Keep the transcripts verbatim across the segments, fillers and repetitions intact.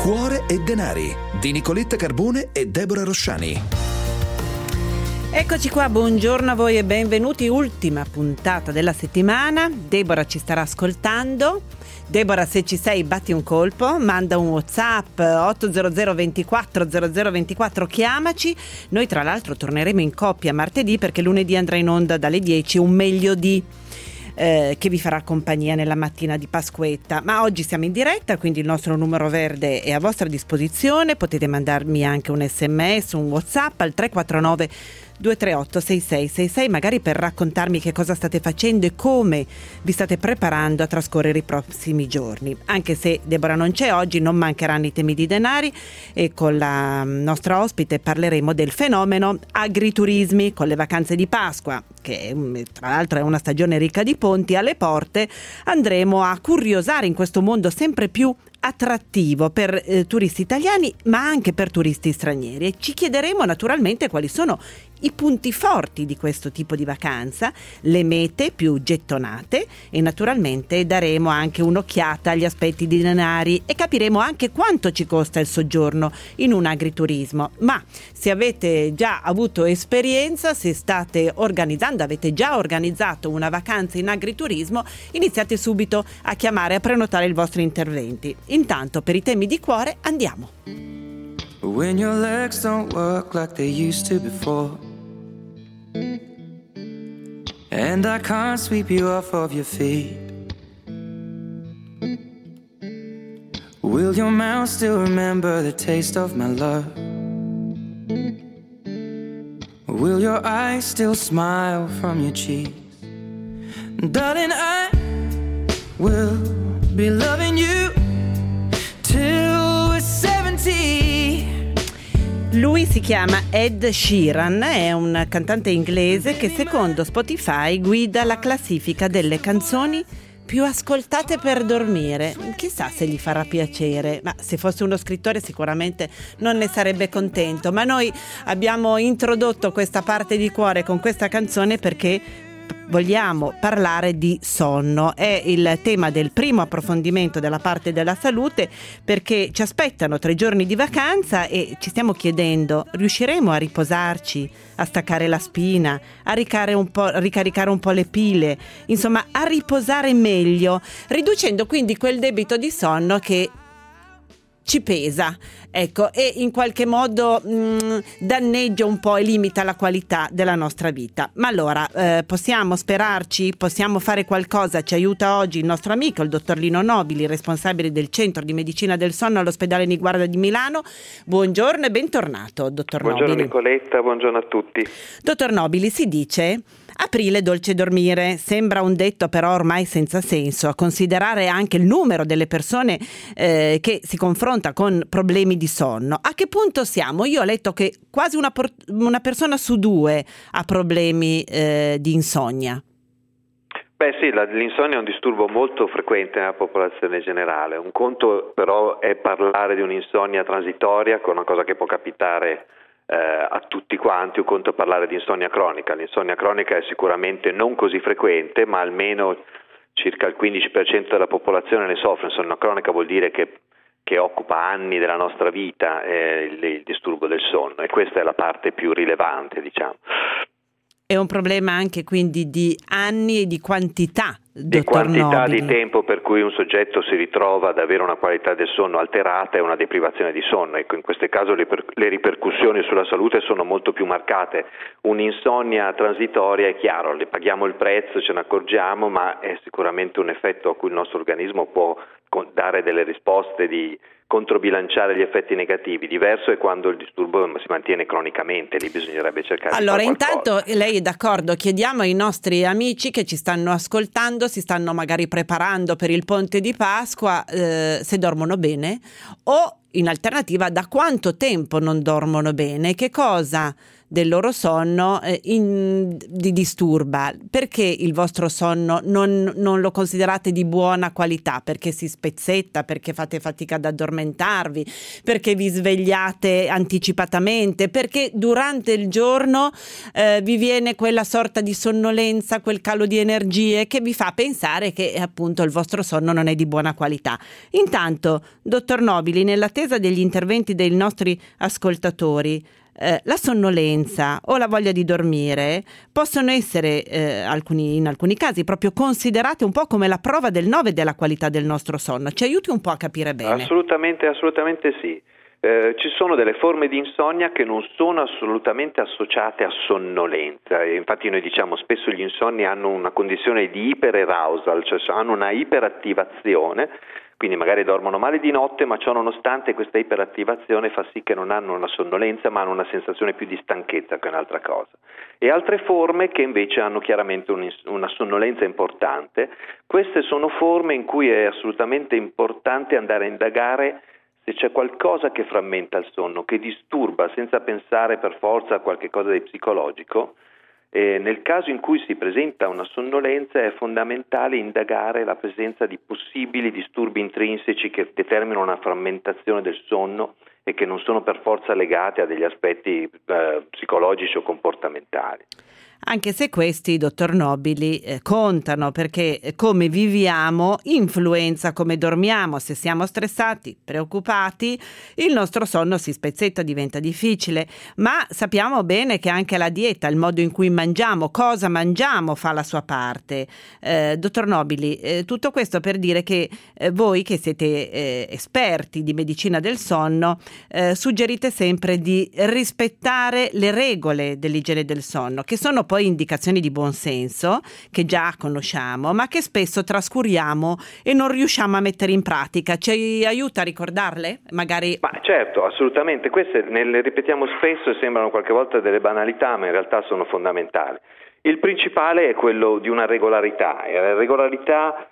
Cuore e denari di Nicoletta Carbone e Deborah Rosciani. Eccoci qua, buongiorno a voi e benvenuti. Ultima puntata della settimana. Deborah ci starà ascoltando. Deborah, se ci sei, batti un colpo, manda un WhatsApp otto zero zero ventiquattro zero zero ventiquattro, chiamaci. Noi tra l'altro torneremo in coppia martedì, perché lunedì andrà in onda dalle dieci un meglio di eh, che vi farà compagnia nella mattina di Pasquetta. Ma oggi siamo in diretta, quindi il nostro numero verde è a vostra disposizione. Potete mandarmi anche un sms, un WhatsApp al tre quattro nove due tre otto sei sei sei sei, magari per raccontarmi che cosa state facendo e come vi state preparando a trascorrere i prossimi giorni. Anche se Deborah non c'è oggi, non mancheranno i temi di denari e con la nostra ospite parleremo del fenomeno agriturismi. Con le vacanze di Pasqua, che tra l'altro è una stagione ricca di ponti, alle porte, andremo a curiosare in questo mondo sempre più attrattivo per eh, turisti italiani, ma anche per turisti stranieri, e ci chiederemo naturalmente quali sono i punti forti di questo tipo di vacanza, le mete più gettonate, e naturalmente daremo anche un'occhiata agli aspetti di denari e capiremo anche quanto ci costa il soggiorno in un agriturismo. Ma se avete già avuto esperienza, se state organizzando, avete già organizzato una vacanza in agriturismo, iniziate subito a chiamare, a prenotare i vostri interventi. Intanto, per i temi di cuore, andiamo. When your legs don't work like they used to before, and I can't sweep you off of your feet, will your mouth still remember the taste of my love? Will your eyes still smile from your cheeks? Darling, I will be loving you till we're seventy. Lui si chiama Ed Sheeran, è un cantante inglese che secondo Spotify guida la classifica delle canzoni più ascoltate per dormire. Chissà se gli farà piacere, ma se fosse uno scrittore sicuramente non ne sarebbe contento. Ma noi abbiamo introdotto questa parte di cuore con questa canzone perché vogliamo parlare di sonno. È il tema del primo approfondimento della parte della salute, perché ci aspettano tre giorni di vacanza e ci stiamo chiedendo: riusciremo a riposarci, a staccare la spina, a ricaricare un po', a ricaricare un po' le pile, insomma a riposare meglio, riducendo quindi quel debito di sonno che ci pesa, ecco, e in qualche modo mh, danneggia un po' e limita la qualità della nostra vita. Ma allora eh, possiamo sperarci? Possiamo fare qualcosa? Ci aiuta oggi il nostro amico, il dottor Lino Nobili, responsabile del Centro di Medicina del Sonno all'Ospedale Niguarda di Milano. Buongiorno e bentornato, dottor Buongiorno Nobili. Buongiorno Nicoletta, buongiorno a tutti. Dottor Nobili, si dice: aprile dolce dormire. Sembra un detto però ormai senza senso, a considerare anche il numero delle persone eh, che si confronta con problemi di sonno. A che punto siamo? Io ho letto che quasi una, por- una persona su due ha problemi eh, di insonnia. Beh sì, la, l'insonnia è un disturbo molto frequente nella popolazione generale. Un conto però è parlare di un'insonnia transitoria, che è una cosa che può capitare Eh, a tutti quanti. Un conto parlare di insonnia cronica. L'insonnia cronica è sicuramente non così frequente, ma almeno circa il quindici per cento della popolazione ne soffre. Insonnia cronica vuol dire che, che occupa anni della nostra vita eh, il, il disturbo del sonno, e questa è la parte più rilevante, diciamo. È un problema anche quindi di anni e di quantità, di dottor quantità Nobili. di tempo per cui un soggetto si ritrova ad avere una qualità del sonno alterata e una deprivazione di sonno. Ecco, in questo caso le, per, le ripercussioni sulla salute sono molto più marcate. Un'insonnia transitoria è chiaro, le paghiamo il prezzo, ce ne accorgiamo, ma è sicuramente un effetto a cui il nostro organismo può dare delle risposte di controbilanciare gli effetti negativi. Diverso è quando il disturbo si mantiene cronicamente, lì bisognerebbe cercare allora, di fare intanto qualcosa. Lei è d'accordo? Chiediamo ai nostri amici che ci stanno ascoltando, si stanno magari preparando per il ponte di Pasqua, eh, se dormono bene, o in alternativa da quanto tempo non dormono bene, che cosa del loro sonno eh, in, di disturba. Perché il vostro sonno non, non lo considerate di buona qualità? Perché si spezzetta, perché fate fatica ad addormentarvi, perché vi svegliate anticipatamente, perché durante il giorno eh, vi viene quella sorta di sonnolenza, quel calo di energie che vi fa pensare che appunto il vostro sonno non è di buona qualità. Intanto, dottor Nobili, nell'attesa degli interventi dei nostri ascoltatori, Eh, la sonnolenza o la voglia di dormire possono essere eh, alcuni, in alcuni casi proprio considerate un po' come la prova del nove della qualità del nostro sonno. Ci aiuti un po' a capire bene? Assolutamente, assolutamente sì. Eh, ci sono delle forme di insonnia che non sono assolutamente associate a sonnolenza, e infatti noi diciamo spesso gli insonni hanno una condizione di iperarousal, cioè hanno una iperattivazione, quindi magari dormono male di notte, ma ciò nonostante questa iperattivazione fa sì che non hanno una sonnolenza, ma hanno una sensazione più di stanchezza, che è un'altra cosa. E altre forme che invece hanno chiaramente un, una sonnolenza importante. Queste sono forme in cui è assolutamente importante andare a indagare se c'è qualcosa che frammenta il sonno, che disturba, senza pensare per forza a qualche cosa di psicologico. E nel caso in cui si presenta una sonnolenza è fondamentale indagare la presenza di possibili disturbi intrinseci che determinano una frammentazione del sonno e che non sono per forza legate a degli aspetti eh, psicologici o comportamentali. Anche se questi, dottor Nobili, eh, contano, perché come viviamo influenza come dormiamo. Se siamo stressati, preoccupati, il nostro sonno si spezzetta, diventa difficile. Ma sappiamo bene che anche la dieta, il modo in cui mangiamo, cosa mangiamo, fa la sua parte. Eh, dottor Nobili, eh, tutto questo per dire che eh, voi che siete eh, esperti di medicina del sonno, eh, suggerite sempre di rispettare le regole dell'igiene del sonno, che sono poi indicazioni di buon senso che già conosciamo, ma che spesso trascuriamo e non riusciamo a mettere in pratica. Ci aiuta a ricordarle? Magari. Ma certo, assolutamente. Queste ne le ripetiamo spesso e sembrano qualche volta delle banalità, ma in realtà sono fondamentali. Il principale è quello di una regolarità, e la regolarità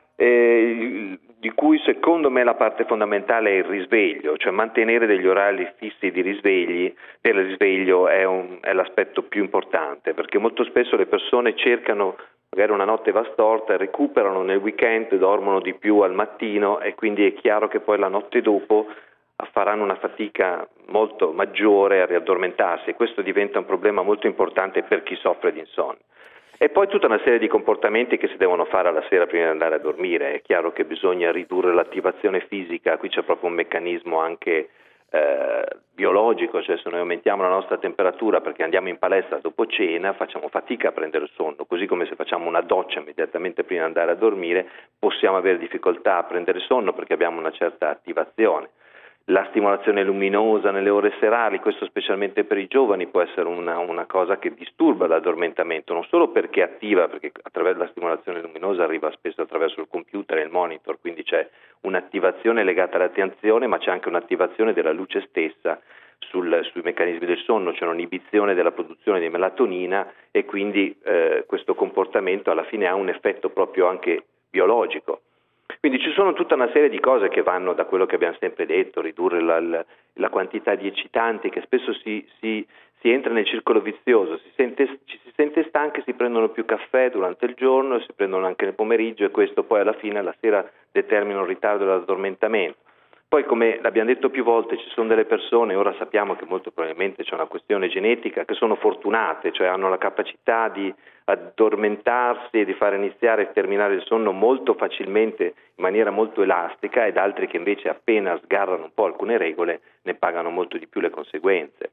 eh, di cui secondo me la parte fondamentale è il risveglio, cioè mantenere degli orari fissi di risvegli per il risveglio è, un, è l'aspetto più importante, perché molto spesso le persone cercano, magari una notte va storta, recuperano nel weekend, dormono di più al mattino e quindi è chiaro che poi la notte dopo faranno una fatica molto maggiore a riaddormentarsi, e questo diventa un problema molto importante per chi soffre di insonnia. E poi tutta una serie di comportamenti che si devono fare alla sera prima di andare a dormire. È chiaro che bisogna ridurre l'attivazione fisica, qui c'è proprio un meccanismo anche eh, biologico, cioè se noi aumentiamo la nostra temperatura perché andiamo in palestra dopo cena facciamo fatica a prendere sonno, così come se facciamo una doccia immediatamente prima di andare a dormire possiamo avere difficoltà a prendere sonno perché abbiamo una certa attivazione. La stimolazione luminosa nelle ore serali, questo specialmente per i giovani, può essere una, una cosa che disturba l'addormentamento, non solo perché attiva, perché attraverso la stimolazione luminosa arriva spesso attraverso il computer e il monitor, quindi c'è un'attivazione legata all'attenzione, ma c'è anche un'attivazione della luce stessa sul, sui meccanismi del sonno, c'è un'inibizione della produzione di melatonina e quindi eh, questo comportamento alla fine ha un effetto proprio anche biologico. Quindi ci sono tutta una serie di cose che vanno da quello che abbiamo sempre detto, ridurre la, la, la quantità di eccitanti, che spesso si, si, si entra nel circolo vizioso, si sente, ci si sente stanchi, si prendono più caffè durante il giorno, si prendono anche nel pomeriggio e questo poi alla fine alla sera determina un ritardo dell'addormentamento. Poi, come l'abbiamo detto più volte, ci sono delle persone, ora sappiamo che molto probabilmente c'è una questione genetica, che sono fortunate, cioè hanno la capacità di addormentarsi e di fare iniziare e terminare il sonno molto facilmente, in maniera molto elastica, ed altri che invece appena sgarrano un po' alcune regole ne pagano molto di più le conseguenze.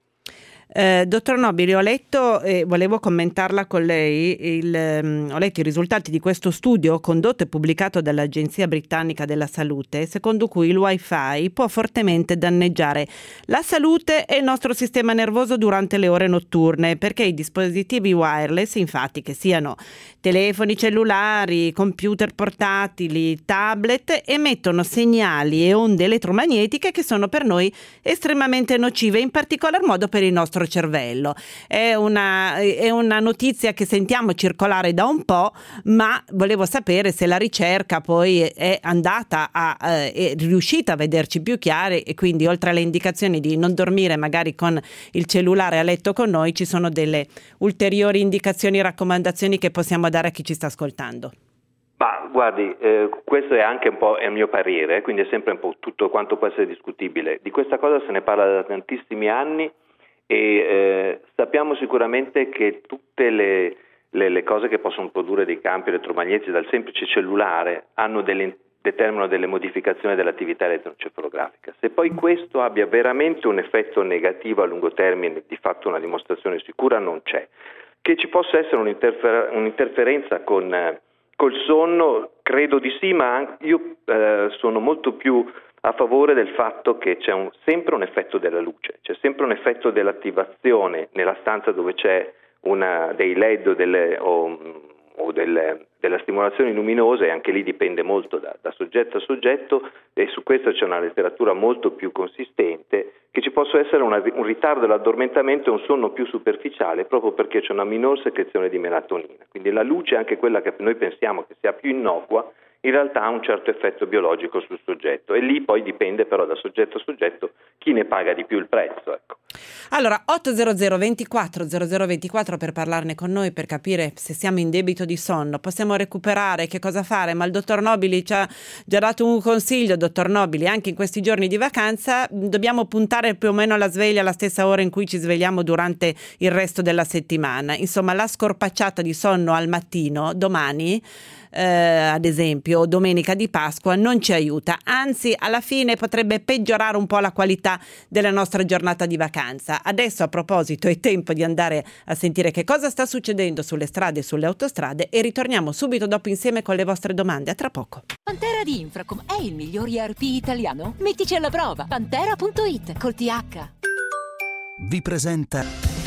Eh, dottor Nobili, ho letto e volevo commentarla con lei, il, um, ho letto i risultati di questo studio condotto e pubblicato dall'Agenzia Britannica della Salute, secondo cui il wifi può fortemente danneggiare la salute e il nostro sistema nervoso durante le ore notturne, perché i dispositivi wireless, infatti, che siano telefoni cellulari, computer portatili, tablet, emettono segnali e onde elettromagnetiche che sono per noi estremamente nocive, in particolar modo per il nostro nostro cervello. È una, è una notizia che sentiamo circolare da un po', ma volevo sapere se la ricerca poi è andata a, eh, è riuscita a vederci più chiari, e quindi oltre alle indicazioni di non dormire magari con il cellulare a letto con noi, ci sono delle ulteriori indicazioni, raccomandazioni che possiamo dare a chi ci sta ascoltando. Ma guardi, eh, questo è anche un po' è il mio parere, quindi è sempre un po' tutto quanto può essere discutibile. Di questa cosa se ne parla da tantissimi anni e eh, sappiamo sicuramente che tutte le, le, le cose che possono produrre dei campi elettromagnetici dal semplice cellulare hanno delle, determinano delle modificazioni dell'attività elettroencefalografica. Se poi questo abbia veramente un effetto negativo a lungo termine, di fatto una dimostrazione sicura non c'è. Che ci possa essere un'interfer- un'interferenza con... Eh, Col sonno credo di sì, ma io eh, sono molto più a favore del fatto che c'è un, sempre un effetto della luce, c'è sempre un effetto dell'attivazione nella stanza dove c'è una, dei L E D o, delle, o, o delle, della stimolazione luminosa, e anche lì dipende molto da, da soggetto a soggetto, e su questo c'è una letteratura molto più consistente, che ci possa essere una, un ritardo dell'addormentamento e un sonno più superficiale proprio perché c'è una minor secrezione di melatonina. Quindi la luce, anche quella che noi pensiamo che sia più innocua, in realtà ha un certo effetto biologico sul soggetto, e lì poi dipende però da soggetto a soggetto chi ne paga di più il prezzo. Ecco. Allora, otto zero zero ventiquattro zero zero ventiquattro per parlarne con noi, per capire se siamo in debito di sonno, possiamo recuperare, che cosa fare, ma il dottor Nobili ci ha già dato un consiglio. Dottor Nobili, anche in questi giorni di vacanza dobbiamo puntare più o meno alla sveglia alla stessa ora in cui ci svegliamo durante il resto della settimana. Insomma, la scorpacciata di sonno al mattino domani, eh, ad esempio domenica di Pasqua, non ci aiuta, anzi alla fine potrebbe peggiorare un po' la qualità della nostra giornata di vacanza. Adesso, a proposito, è tempo di andare a sentire che cosa sta succedendo sulle strade e sulle autostrade, e ritorniamo subito dopo insieme con le vostre domande. A tra poco. Pantera di Infracom è il miglior E R P italiano? Mettici alla prova. Pantera punto it col T H. Vi presenta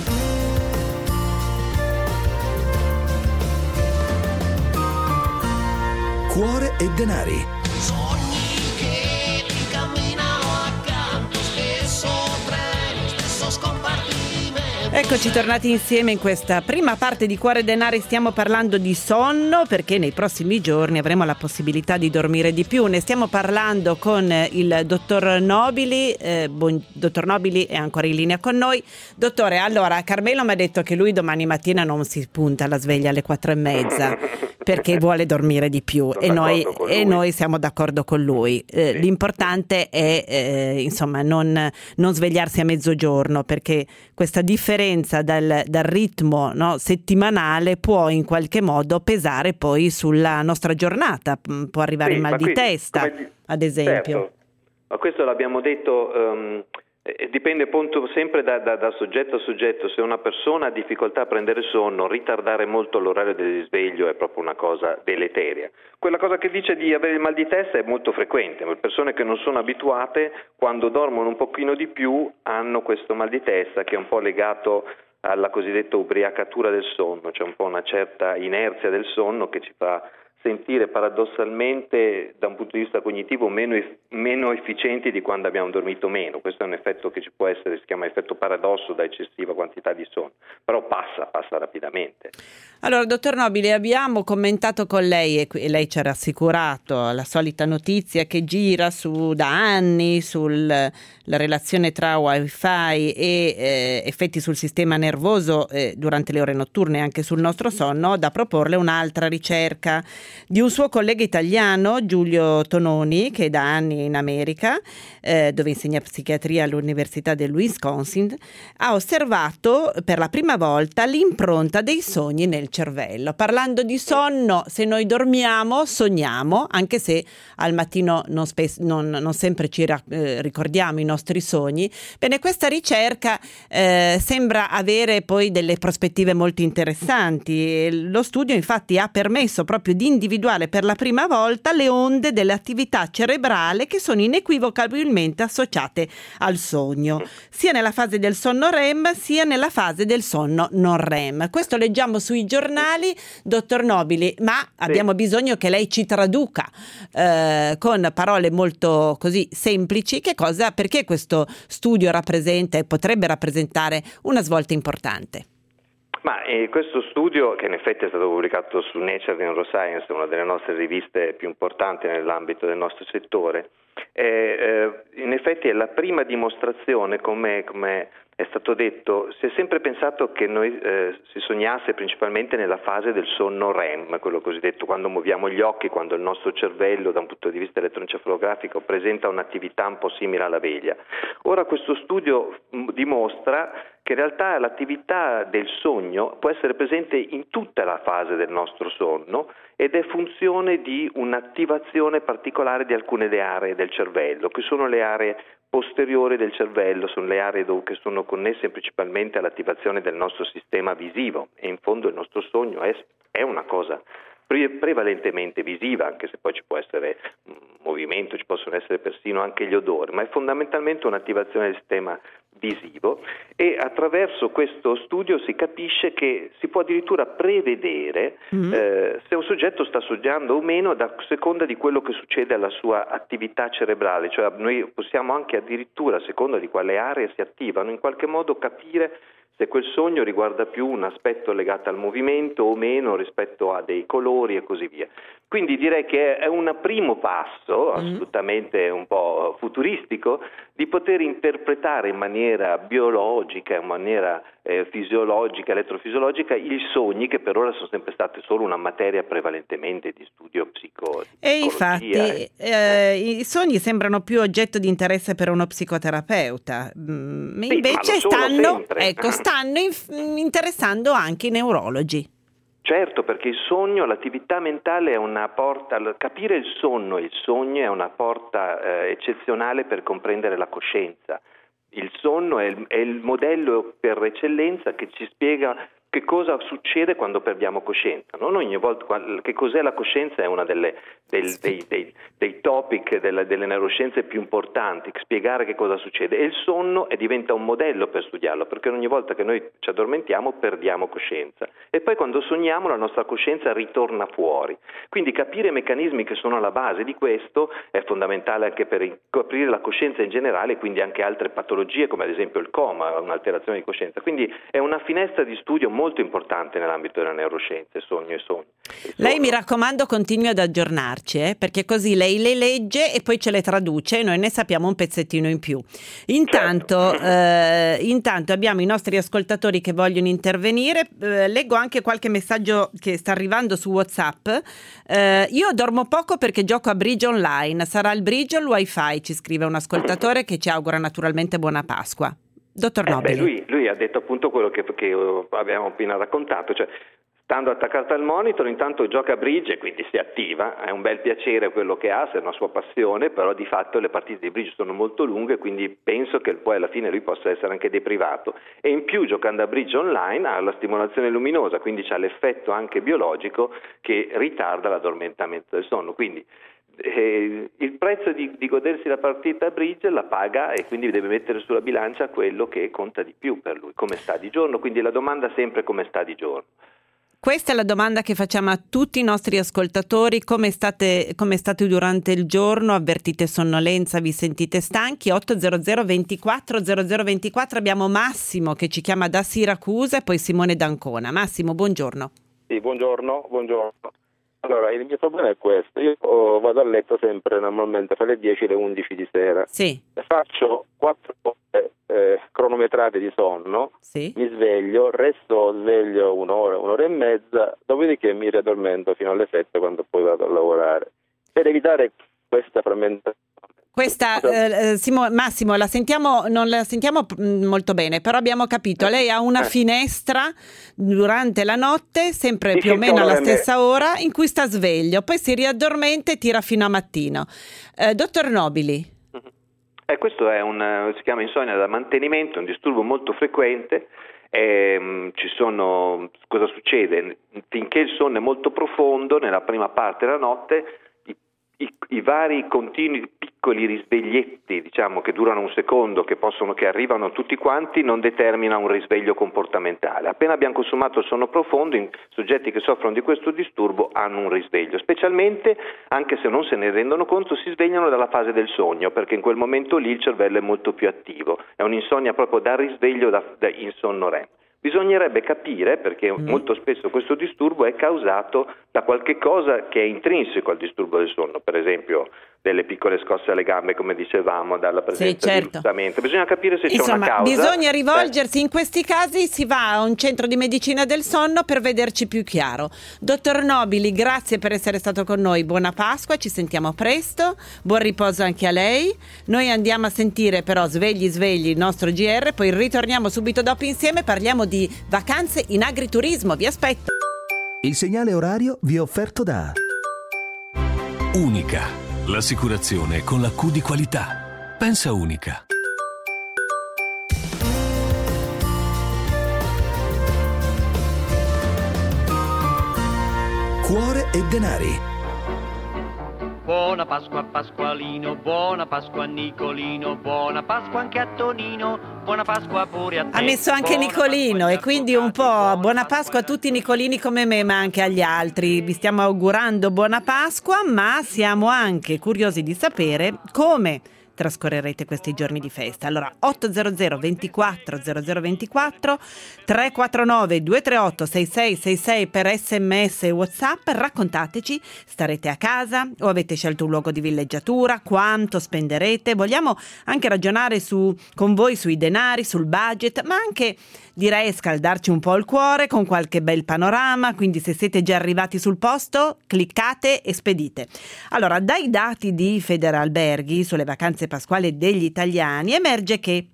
Cuore e denari. Sogni che ti camminano accanto, stesso treno, stesso scompartimento. Eccoci tornati insieme in questa prima parte di Cuore e Denari. Stiamo parlando di sonno, perché nei prossimi giorni avremo la possibilità di dormire di più. Ne stiamo parlando con il dottor Nobili. Eh, buon, dottor Nobili è ancora in linea con noi. Dottore, allora, Carmelo mi ha detto che lui domani mattina non si punta la sveglia alle quattro e mezza perché vuole dormire di più, e noi, e noi siamo d'accordo con lui. Eh, sì. L'importante è eh, insomma non, non svegliarsi a mezzogiorno, perché questa differenza dal, dal ritmo, no, settimanale può in qualche modo pesare poi sulla nostra giornata. Può arrivare sì, il mal di qui, testa, come, ad esempio. Certo. Ma questo l'abbiamo detto, um, eh, dipende appunto sempre da, da, da soggetto a soggetto. Se una persona ha difficoltà a prendere sonno, ritardare molto l'orario del risveglio è proprio una cosa deleteria. Quella cosa che dice di avere il mal di testa è molto frequente, ma persone che non sono abituate, quando dormono un pochino di più, hanno questo mal di testa che è un po' legato alla cosiddetta ubriacatura del sonno, cioè un po' una certa inerzia del sonno che ci fa sentire paradossalmente da un punto di vista cognitivo meno, meno efficienti di quando abbiamo dormito meno. Questo è un effetto che ci può essere, si chiama effetto paradosso da eccessiva quantità di sonno, però passa, passa rapidamente. Allora, dottor Nobili, abbiamo commentato con lei, e lei ci ha rassicurato, la solita notizia che gira su da anni sulla relazione tra wifi e eh, effetti sul sistema nervoso eh, durante le ore notturne e anche sul nostro sonno. Da proporle un'altra ricerca di un suo collega italiano, Giulio Tononi, che è da anni in America, eh, dove insegna psichiatria all'Università del Wisconsin, ha osservato per la prima volta l'impronta dei sogni nel cervello. Parlando di sonno, se noi dormiamo, sogniamo, anche se al mattino non, spes- non, non sempre ci ra- eh, ricordiamo i nostri sogni. Bene, questa ricerca eh, sembra avere poi delle prospettive molto interessanti. Lo studio infatti ha permesso proprio di individuare per la prima volta le onde dell'attività cerebrale che sono inequivocabilmente associate al sogno, sia nella fase del sonno R E M sia nella fase del sonno non R E M. Questo leggiamo sui giornali, dottor Nobili, ma abbiamo bisogno che lei ci traduca eh, con parole molto così semplici che cosa, perché questo studio rappresenta e potrebbe rappresentare una svolta importante. Ma eh, questo studio, che in effetti è stato pubblicato su Nature Neuroscience, una delle nostre riviste più importanti nell'ambito del nostro settore, è, eh, in effetti è la prima dimostrazione, come, come è stato detto, si è sempre pensato che noi eh, si sognasse principalmente nella fase del sonno R E M, quello cosiddetto quando muoviamo gli occhi, quando il nostro cervello da un punto di vista elettroencefalografico presenta un'attività un po' simile alla veglia. Ora questo studio m- dimostra che in realtà l'attività del sogno può essere presente in tutta la fase del nostro sonno ed è funzione di un'attivazione particolare di alcune delle aree del cervello, che sono le aree posteriori del cervello, sono le aree dove, che sono connesse principalmente all'attivazione del nostro sistema visivo, e in fondo il nostro sogno è, è una cosa pre- prevalentemente visiva, anche se poi ci può essere un movimento, ci possono essere persino anche gli odori, ma è fondamentalmente un'attivazione del sistema visivo, e attraverso questo studio si capisce che si può addirittura prevedere mm. eh, se un soggetto sta sognando o meno da seconda di quello che succede alla sua attività cerebrale, cioè noi possiamo anche addirittura, a seconda di quale aree si attivano, in qualche modo capire se quel sogno riguarda più un aspetto legato al movimento o meno rispetto a dei colori e così via. Quindi direi che è un primo passo, assolutamente un po' futuristico, di poter interpretare in maniera biologica, in maniera eh, fisiologica, elettrofisiologica, i sogni, che per ora sono sempre state solo una materia prevalentemente di studio psico. E infatti eh. Eh, i sogni sembrano più oggetto di interesse per uno psicoterapeuta, mm, sì, invece stanno, ecco, stanno in, interessando anche i neurologi. Certo, perché il sogno, l'attività mentale è una porta, capire il sonno e il sogno è una porta eh, eccezionale per comprendere la coscienza. Il sonno è il, è il modello per eccellenza che ci spiega che cosa succede quando perdiamo coscienza. Non ogni volta, che cos'è la coscienza è una delle, del, dei, dei, dei topic delle, delle neuroscienze più importanti, spiegare che cosa succede. E il sonno è, diventa un modello per studiarlo, perché ogni volta che noi ci addormentiamo perdiamo coscienza. E poi quando sogniamo la nostra coscienza ritorna fuori. Quindi capire i meccanismi che sono alla base di questo è fondamentale anche per capire la coscienza in generale, quindi anche altre patologie come ad esempio il coma, un'alterazione di coscienza. Quindi è una finestra di studio molto importante nell'ambito della neuroscienza, sogno e sogno. Lei, mi raccomando, continui ad aggiornarci, eh, perché così lei le legge e poi ce le traduce e noi ne sappiamo un pezzettino in più. Intanto, certo. eh, intanto abbiamo i nostri ascoltatori che vogliono intervenire. Eh, leggo anche qualche messaggio che sta arrivando su WhatsApp. Eh, io dormo poco perché gioco a bridge online. Sarà il bridge o il wifi? Ci scrive un ascoltatore che ci augura naturalmente buona Pasqua. Dottor Nobili. Eh beh, lui, lui ha detto appunto quello che, che abbiamo appena raccontato, cioè stando attaccato al monitor intanto gioca a bridge e quindi si attiva, è un bel piacere quello che ha, se è una sua passione, però di fatto le partite di bridge sono molto lunghe, quindi penso che poi alla fine lui possa essere anche deprivato, e in più giocando a bridge online ha la stimolazione luminosa, quindi c'ha l'effetto anche biologico che ritarda l'addormentamento del sonno, quindi Eh, il prezzo di, di godersi la partita a bridge la paga e quindi deve mettere sulla bilancia quello che conta di più per lui, come sta di giorno, quindi la domanda è sempre come sta di giorno. Questa è la domanda che facciamo a tutti i nostri ascoltatori: come state, come state durante il giorno? Avvertite sonnolenza? Vi sentite stanchi? otto zero zero ventiquattro zero zero ventiquattro. Abbiamo Massimo che ci chiama da Siracusa e poi Simone d'Ancona. Massimo, buongiorno. Sì, buongiorno, buongiorno. Allora, il mio problema è questo: io oh, vado a letto sempre normalmente fra le dieci e le undici di sera. Sì. Faccio quattro ore eh, cronometrate di sonno, sì. Mi sveglio, resto sveglio un'ora, un'ora e mezza, dopodiché mi riaddormento fino alle sette quando poi vado a lavorare. Per evitare questa frammentazione. Questa eh, Simo, Massimo la sentiamo, non la sentiamo molto bene, però abbiamo capito, lei ha una finestra durante la notte, sempre più o meno alla stessa ora, in cui sta sveglio, poi si riaddormenta e tira fino a mattino. Eh, dottor Nobili. Eh, questo è un, si chiama insonnia da mantenimento, un disturbo molto frequente E, ci sono, cosa succede? Finché il sonno è molto profondo, nella prima parte della notte, i, i, i vari continui piccoli risveglietti, diciamo, che durano un secondo, che possono, che arrivano tutti quanti, non determina un risveglio comportamentale. Appena abbiamo consumato il sonno profondo, i soggetti che soffrono di questo disturbo hanno un risveglio, specialmente, anche se non se ne rendono conto, si svegliano dalla fase del sogno, perché in quel momento lì il cervello è molto più attivo, è un'insonnia proprio da risveglio da, da in sonno REM. Bisognerebbe capire, perché mm. molto spesso questo disturbo è causato da qualche cosa che è intrinseco al disturbo del sonno, per esempio delle piccole scosse alle gambe, come dicevamo, dalla presenza sì, certo. di lussamento. Bisogna capire se Insomma, c'è una causa. Bisogna rivolgersi, eh. in questi casi si va a un centro di medicina del sonno per vederci più chiaro. Dottor Nobili, grazie per essere stato con noi, buona Pasqua, ci sentiamo presto, buon riposo anche a lei. Noi andiamo a sentire però Svegli Svegli il nostro G R, poi ritorniamo subito dopo insieme, parliamo di vacanze in agriturismo, vi aspetto. Il segnale orario vi è offerto da Unica, l'assicurazione con la Q di qualità. Pensa Unica. Cuore e denari. Buona Pasqua Pasqualino, buona Pasqua Nicolino, buona Pasqua anche a Tonino, buona Pasqua pure a te. Ha messo anche buona Nicolino e quindi un po' buona Pasqua a tutti i Nicolini come me, ma anche agli altri. Vi stiamo augurando buona Pasqua, ma siamo anche curiosi di sapere come trascorrerete questi giorni di festa. Allora ottocento ventiquattro zero zero ventiquattro tre quattro nove due tre otto sei sei sei sei per sms e WhatsApp, raccontateci, starete a casa o avete scelto un luogo di villeggiatura, quanto spenderete, vogliamo anche ragionare su con voi sui denari, sul budget, ma anche direi scaldarci un po' il cuore con qualche bel panorama, quindi se siete già arrivati sul posto cliccate e spedite. Allora, dai dati di Federalberghi sulle vacanze pasquali degli italiani emerge che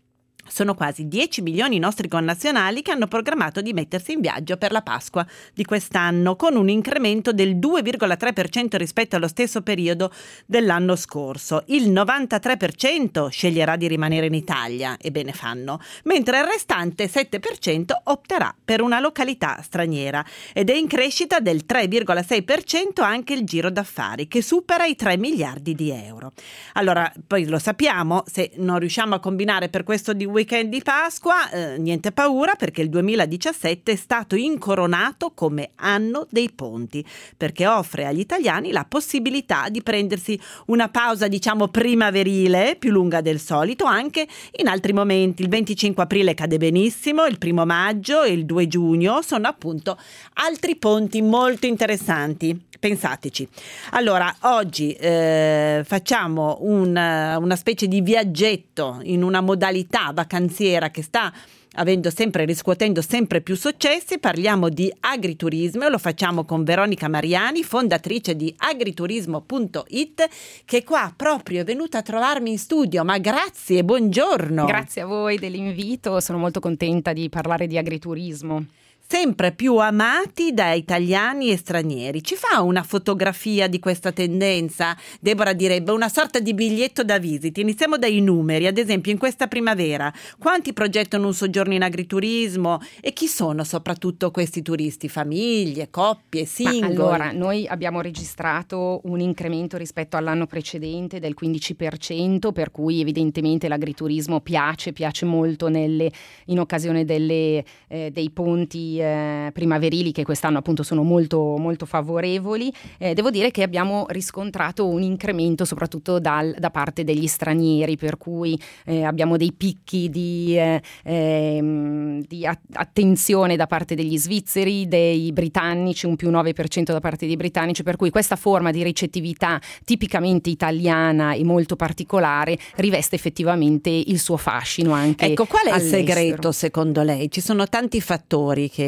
sono quasi dieci milioni i nostri connazionali che hanno programmato di mettersi in viaggio per la Pasqua di quest'anno, con un incremento del due virgola tre per cento rispetto allo stesso periodo dell'anno scorso. Il novantatré per cento sceglierà di rimanere in Italia, e bene fanno, mentre il restante sette per cento opterà per una località straniera. Ed è in crescita del tre virgola sei per cento anche il giro d'affari, che supera i tre miliardi di euro. Allora, poi lo sappiamo, se non riusciamo a combinare per questo di weekend di Pasqua, eh, niente paura, perché il duemiladiciassette è stato incoronato come anno dei ponti, perché offre agli italiani la possibilità di prendersi una pausa, diciamo, primaverile, più lunga del solito, anche in altri momenti. Il venticinque aprile cade benissimo, il primo maggio e il due giugno sono appunto altri ponti molto interessanti. Pensateci. Allora, oggi eh, facciamo una, una specie di viaggetto in una modalità vacanziera che sta avendo sempre, riscuotendo sempre più successi. Parliamo di agriturismo e lo facciamo con Veronica Mariani, fondatrice di agriturismo punto it, che qua proprio è venuta a trovarmi in studio. Ma grazie, buongiorno. Grazie a voi dell'invito, sono molto contenta di parlare di agriturismo. Sempre più amati da italiani e stranieri. Ci fa una fotografia di questa tendenza? Deborah direbbe una sorta di biglietto da visita. Iniziamo dai numeri. Ad esempio, in questa primavera, quanti progettano un soggiorno in agriturismo e chi sono soprattutto questi turisti? Famiglie, coppie, singoli? Ma allora, noi abbiamo registrato un incremento rispetto all'anno precedente del quindici per cento, per cui evidentemente l'agriturismo piace, piace molto nelle, in occasione delle, eh, dei ponti Eh, primaverili, che quest'anno appunto sono molto molto favorevoli. Eh, devo dire che abbiamo riscontrato un incremento soprattutto dal, da parte degli stranieri, per cui eh, abbiamo dei picchi di, eh, eh, di a- attenzione da parte degli svizzeri, dei britannici, un più nove per cento da parte dei britannici, per cui questa forma di ricettività tipicamente italiana e molto particolare riveste effettivamente il suo fascino anche. Ecco, qual è all'estero. Il segreto secondo lei? Ci sono tanti fattori che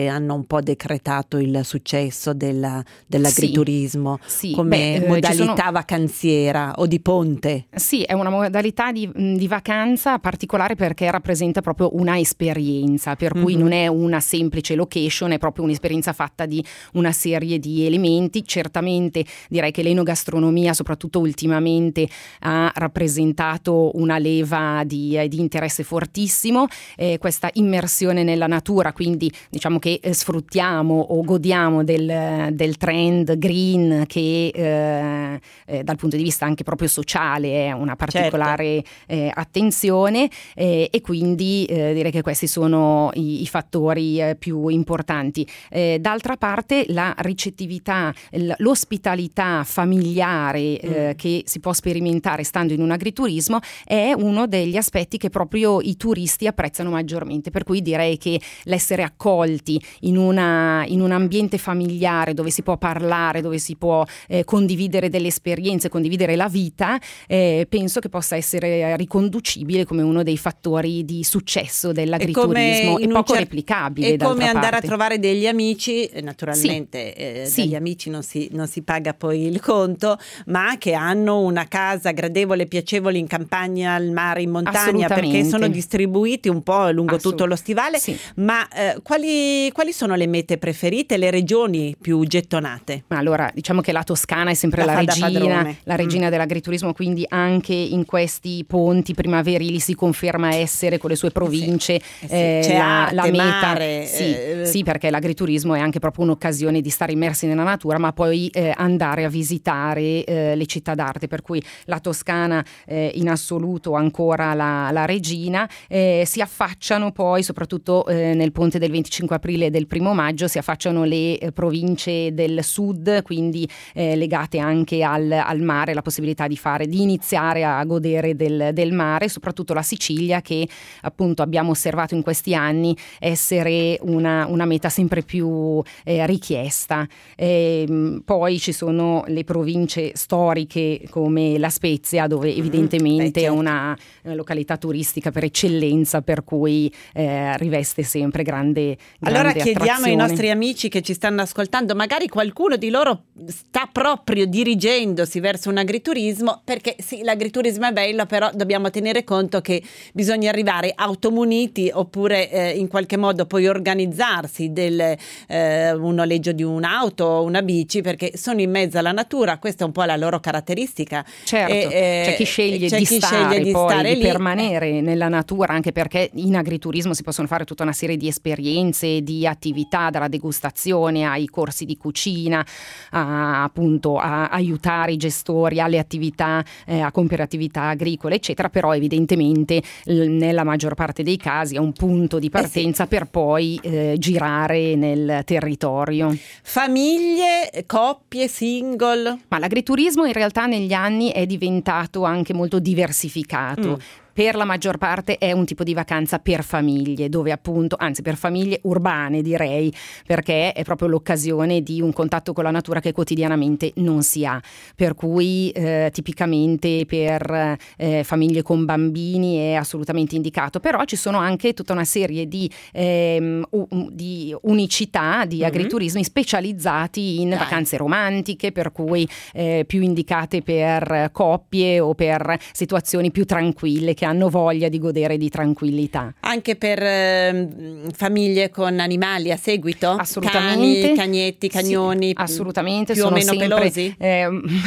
che hanno un po' decretato il successo della, dell'agriturismo sì, sì. come Beh, modalità sono... vacanziera o di ponte. Sì, è una modalità di, di vacanza particolare perché rappresenta proprio una esperienza, per cui mm-hmm. non è una semplice location, è proprio un'esperienza fatta di una serie di elementi. Certamente direi che l'enogastronomia, soprattutto ultimamente, ha rappresentato una leva di, di interesse fortissimo, eh, questa immersione nella natura, quindi diciamo che eh, sfruttiamo o godiamo del, del trend green che eh, eh, dal punto di vista anche proprio sociale è una particolare certo. eh, attenzione eh, e quindi eh, direi che questi sono i, i fattori eh, più importanti. Eh, d'altra parte la ricettività, l- l'ospitalità familiare eh, mm. che si può sperimentare stando in un agriturismo è uno degli aspetti che proprio i turisti apprezzano maggiormente, per cui direi che l'essere accolti in, una, in un ambiente familiare dove si può parlare, dove si può eh, condividere delle esperienze, condividere la vita, eh, penso che possa essere riconducibile come uno dei fattori di successo dell'agriturismo e poco cer- replicabile. È come andare parte. a trovare degli amici, naturalmente sì. eh, sì. dagli amici non si, non si paga poi il conto, ma che hanno una casa gradevole e piacevole in campagna, al mare, in montagna, perché sono distribuiti un po' lungo Assolut- tutto lo stivale. Sì. Ma eh, quali, quali sono le mete preferite, le regioni più gettonate? Ma allora, diciamo che la Toscana è sempre la, la regina, la regina mm. dell'agriturismo, quindi anche in questi ponti primaverili si conferma essere con le sue province eh sì. Eh sì. C'è la, arte, la meta. Mare, sì, eh, sì, perché l'agriturismo è anche proprio un'occasione di stare immersi nella natura, ma poi eh, andare a visitare eh, le città d'arte, per cui la Toscana eh, in assoluto ancora la, la regina. Eh, si affacciano poi, soprattutto eh, nel ponte del venticinque aprile e del primo maggio, si affacciano le eh, province del sud, quindi eh, legate anche al, al mare, la possibilità di fare, di iniziare a godere del, del mare, soprattutto la Sicilia, che appunto abbiamo osservato in questi anni essere una, una meta sempre più eh, richiesta. E, poi ci sono le province storiche come La Spezia, dove evidentemente è una località turistica per eccellenza, per cui eh, riveste sempre grande, grande allora chiediamo attrazione. ai nostri amici che ci stanno ascoltando, magari qualcuno di loro sta proprio dirigendosi verso un agriturismo, perché sì, l'agriturismo è bello, però dobbiamo tenere conto che bisogna arrivare automuniti oppure eh, in qualche modo poi organizzarsi del eh, un noleggio di un'auto o una bici, perché sono in mezzo alla natura, questa è un po' la loro caratteristica. Certo, e, eh, c'è chi sceglie c'è di chi stare sceglie di poi, stare di lì. permanere nella natura, anche perché in agriturismo si possono fare tutta una serie di esperienze, di attività, dalla degustazione ai corsi di cucina, a, appunto a aiutare i gestori alle attività, eh, a compiere attività agricole, eccetera, però evidentemente l- nella maggior parte dei casi è un punto di partenza eh sì. per poi eh, girare nel territorio. Famiglie, coppie, single? Ma l'agriturismo in realtà negli anni è diventato anche molto diversificato. Mm. Per la maggior parte è un tipo di vacanza per famiglie, dove appunto, anzi per famiglie urbane direi, perché è proprio l'occasione di un contatto con la natura che quotidianamente non si ha, per cui eh, tipicamente per eh, famiglie con bambini è assolutamente indicato, però ci sono anche tutta una serie di, ehm, u- di unicità, di mm-hmm. agriturismi specializzati in Dai. vacanze romantiche, per cui eh, più indicate per coppie o per situazioni più tranquille che hanno voglia di godere di tranquillità. Anche per eh, famiglie con animali a seguito? Assolutamente. Cani, cagnetti, cagnoni? Sì, assolutamente. Più sono o meno sempre, pelosi? Eh,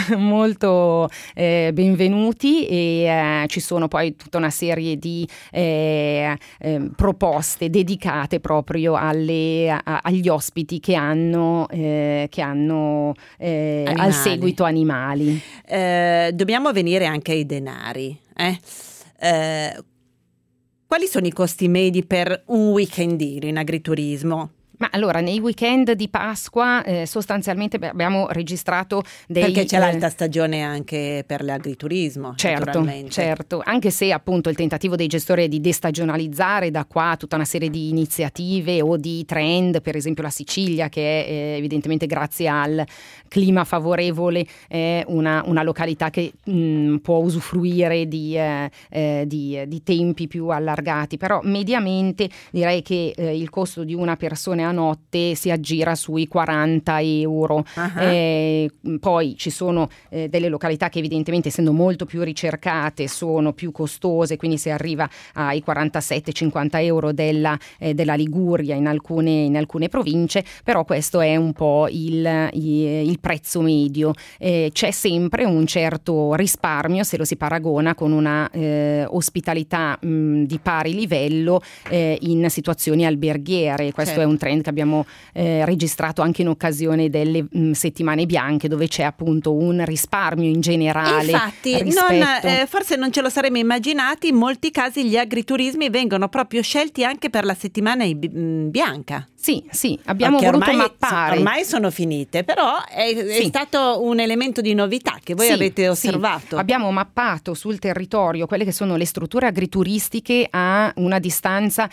molto eh, benvenuti e eh, ci sono poi tutta una serie di eh, eh, proposte dedicate proprio alle, a, agli ospiti che hanno, eh, che hanno eh, al seguito animali. Eh, dobbiamo venire anche ai denari, eh? Eh, quali sono i costi medi per un weekendino in agriturismo? Ma allora, nei weekend di Pasqua eh, sostanzialmente beh, abbiamo registrato dei... Perché c'è eh, l'alta stagione anche per l'agriturismo, certo, naturalmente. Certo, anche se appunto il tentativo dei gestori è di destagionalizzare da qua tutta una serie di iniziative o di trend, per esempio la Sicilia, che è eh, evidentemente grazie al clima favorevole è una, una località che mh, può usufruire di, eh, eh, di, di tempi più allargati, però mediamente direi che eh, il costo di una persona notte si aggira sui quaranta euro. Uh-huh. Eh, poi ci sono eh, delle località che evidentemente, essendo molto più ricercate, sono più costose, quindi si arriva ai quarantasette cinquanta euro della, eh, della Liguria in alcune, in alcune province, però questo è un po' il, il, il prezzo medio. Eh, c'è sempre un certo risparmio se lo si paragona con una eh, ospitalità mh, di pari livello eh, in situazioni alberghiere. Questo certo. è un trend che abbiamo eh, registrato anche in occasione delle mh, settimane bianche, dove c'è appunto un risparmio in generale. Infatti, rispetto... non, eh, forse non ce lo saremmo immaginati, in molti casi gli agriturismi vengono proprio scelti anche per la settimana bianca. Sì, sì, abbiamo Perché voluto ormai, mappare. Ormai sono finite, però è, è sì. stato un elemento di novità che voi sì, avete osservato. Sì. Abbiamo mappato sul territorio quelle che sono le strutture agrituristiche a una distanza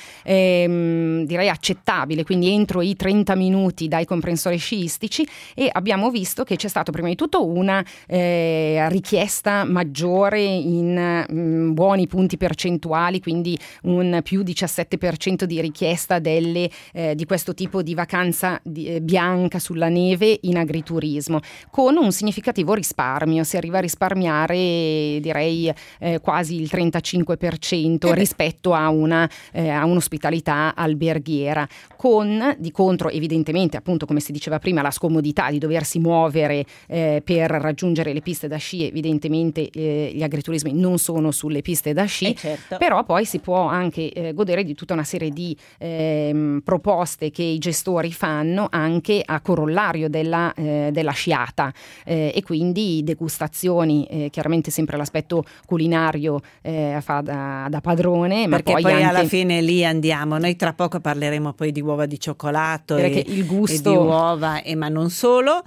ehm, direi accettabile, quindi entro i trenta minuti dai comprensori sciistici, e abbiamo visto che c'è stato prima di tutto una eh, richiesta maggiore in mh, buoni punti percentuali, quindi un più diciassette per cento di richiesta delle, eh, di questo tipo di vacanza di, eh, bianca sulla neve in agriturismo, con un significativo risparmio. Si arriva a risparmiare direi eh, quasi il trentacinque per cento eh rispetto a, una, eh, a un'ospitalità alberghiera, con di contro evidentemente, appunto come si diceva prima, la scomodità di doversi muovere eh, per raggiungere le piste da sci. Evidentemente eh, gli agriturismi non sono sulle piste da sci, eh certo. però poi si può anche eh, godere di tutta una serie di eh, proposte che i gestori fanno anche a corollario della, eh, della sciata, eh, e quindi degustazioni, eh, chiaramente sempre l'aspetto culinario eh, fa da, da padrone, ma perché poi, poi anche... alla fine lì andiamo. Noi tra poco parleremo poi di uova di cioccolato e, il gusto... e di uova, e ma non solo.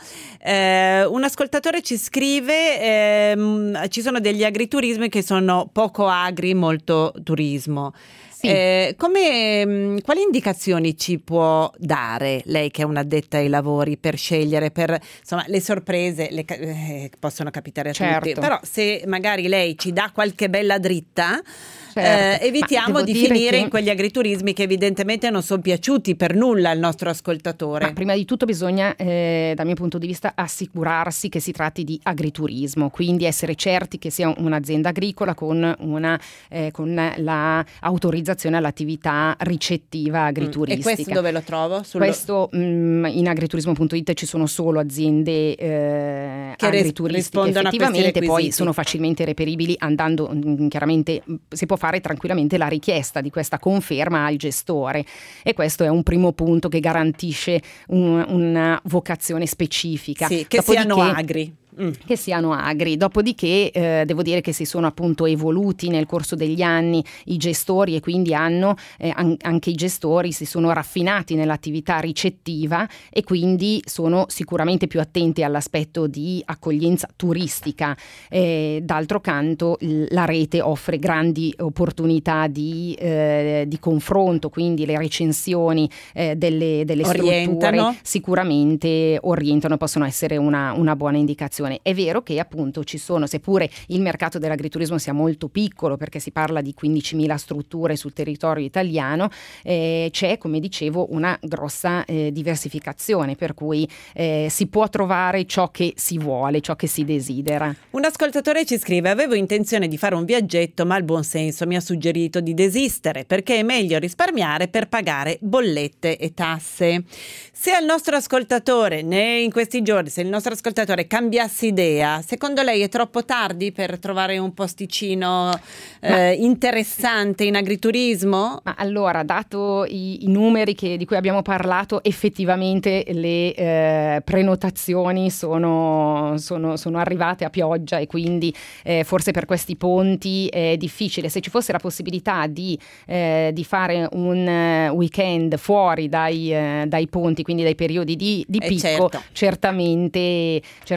Eh, un ascoltatore ci scrive ehm, ci sono degli agriturismi che sono poco agri, molto turismo. Sì. Eh, come, quali indicazioni ci può dare lei, che è un'addetta ai lavori, per scegliere, per insomma le sorprese le, eh, possono capitare a certo. tutti, però se magari lei ci dà qualche bella dritta, certo. eh, evitiamo di finire che... in quegli agriturismi che evidentemente non sono piaciuti per nulla al nostro ascoltatore. Ma prima di tutto bisogna, eh, dal mio punto di vista, assicurarsi che si tratti di agriturismo, quindi essere certi che sia un'azienda agricola con una eh, con la autorizzazione all'attività ricettiva agrituristica. Mm. E questo dove lo trovo? Sullo... Questo mh, in agriturismo punto it ci sono solo aziende eh, che agrituristiche effettivamente, poi sono facilmente reperibili andando mh, chiaramente si può fare tranquillamente la richiesta di questa conferma al gestore, e questo è un primo punto che garantisce un, una vocazione specifica. Sì, che Dopodiché, siano agri. Mm. che siano agri. Dopodiché eh, devo dire che si sono appunto evoluti nel corso degli anni i gestori, e quindi hanno eh, an- anche i gestori si sono raffinati nell'attività ricettiva, e quindi sono sicuramente più attenti all'aspetto di accoglienza turistica. Eh, d'altro canto l- la rete offre grandi opportunità di, eh, di confronto, quindi le recensioni eh, delle, delle strutture sicuramente orientano, possono essere una, una buona indicazione. È vero che appunto ci sono, seppure il mercato dell'agriturismo sia molto piccolo, perché si parla di quindicimila strutture sul territorio italiano, eh, c'è, come dicevo, una grossa eh, diversificazione, per cui eh, si può trovare ciò che si vuole, ciò che si desidera. Un ascoltatore ci scrive: avevo intenzione di fare un viaggetto, ma il buon senso mi ha suggerito di desistere, perché è meglio risparmiare per pagare bollette e tasse. Se al nostro ascoltatore, né in questi giorni, se il nostro ascoltatore cambiasse idea, secondo lei è troppo tardi per trovare un posticino eh, interessante in agriturismo? Ma allora, dato i, i numeri che, di cui abbiamo parlato, effettivamente le eh, prenotazioni sono, sono, sono arrivate a pioggia, e quindi eh, forse per questi ponti è difficile. Se ci fosse la possibilità di, eh, di fare un weekend fuori dai, eh, dai ponti, quindi dai periodi di, di eh picco, certo. certamente, certamente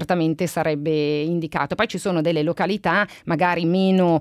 sicuramente sarebbe indicato. Poi ci sono delle località magari meno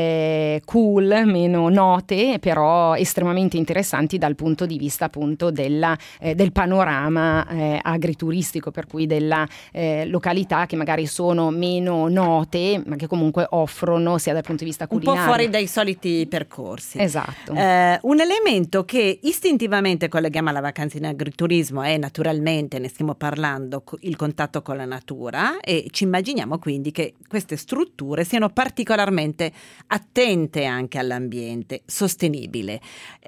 eh, cool, meno note, però estremamente interessanti dal punto di vista appunto della, eh, del panorama eh, agrituristico, per cui della eh, località che magari sono meno note ma che comunque offrono sia dal punto di vista culinario un po' fuori dai soliti percorsi. Esatto. Eh, un elemento che istintivamente colleghiamo alla vacanza in agriturismo è naturalmente, ne stiamo parlando, il contatto con la natura, e ci immaginiamo quindi che queste strutture siano particolarmente attente anche all'ambiente sostenibile.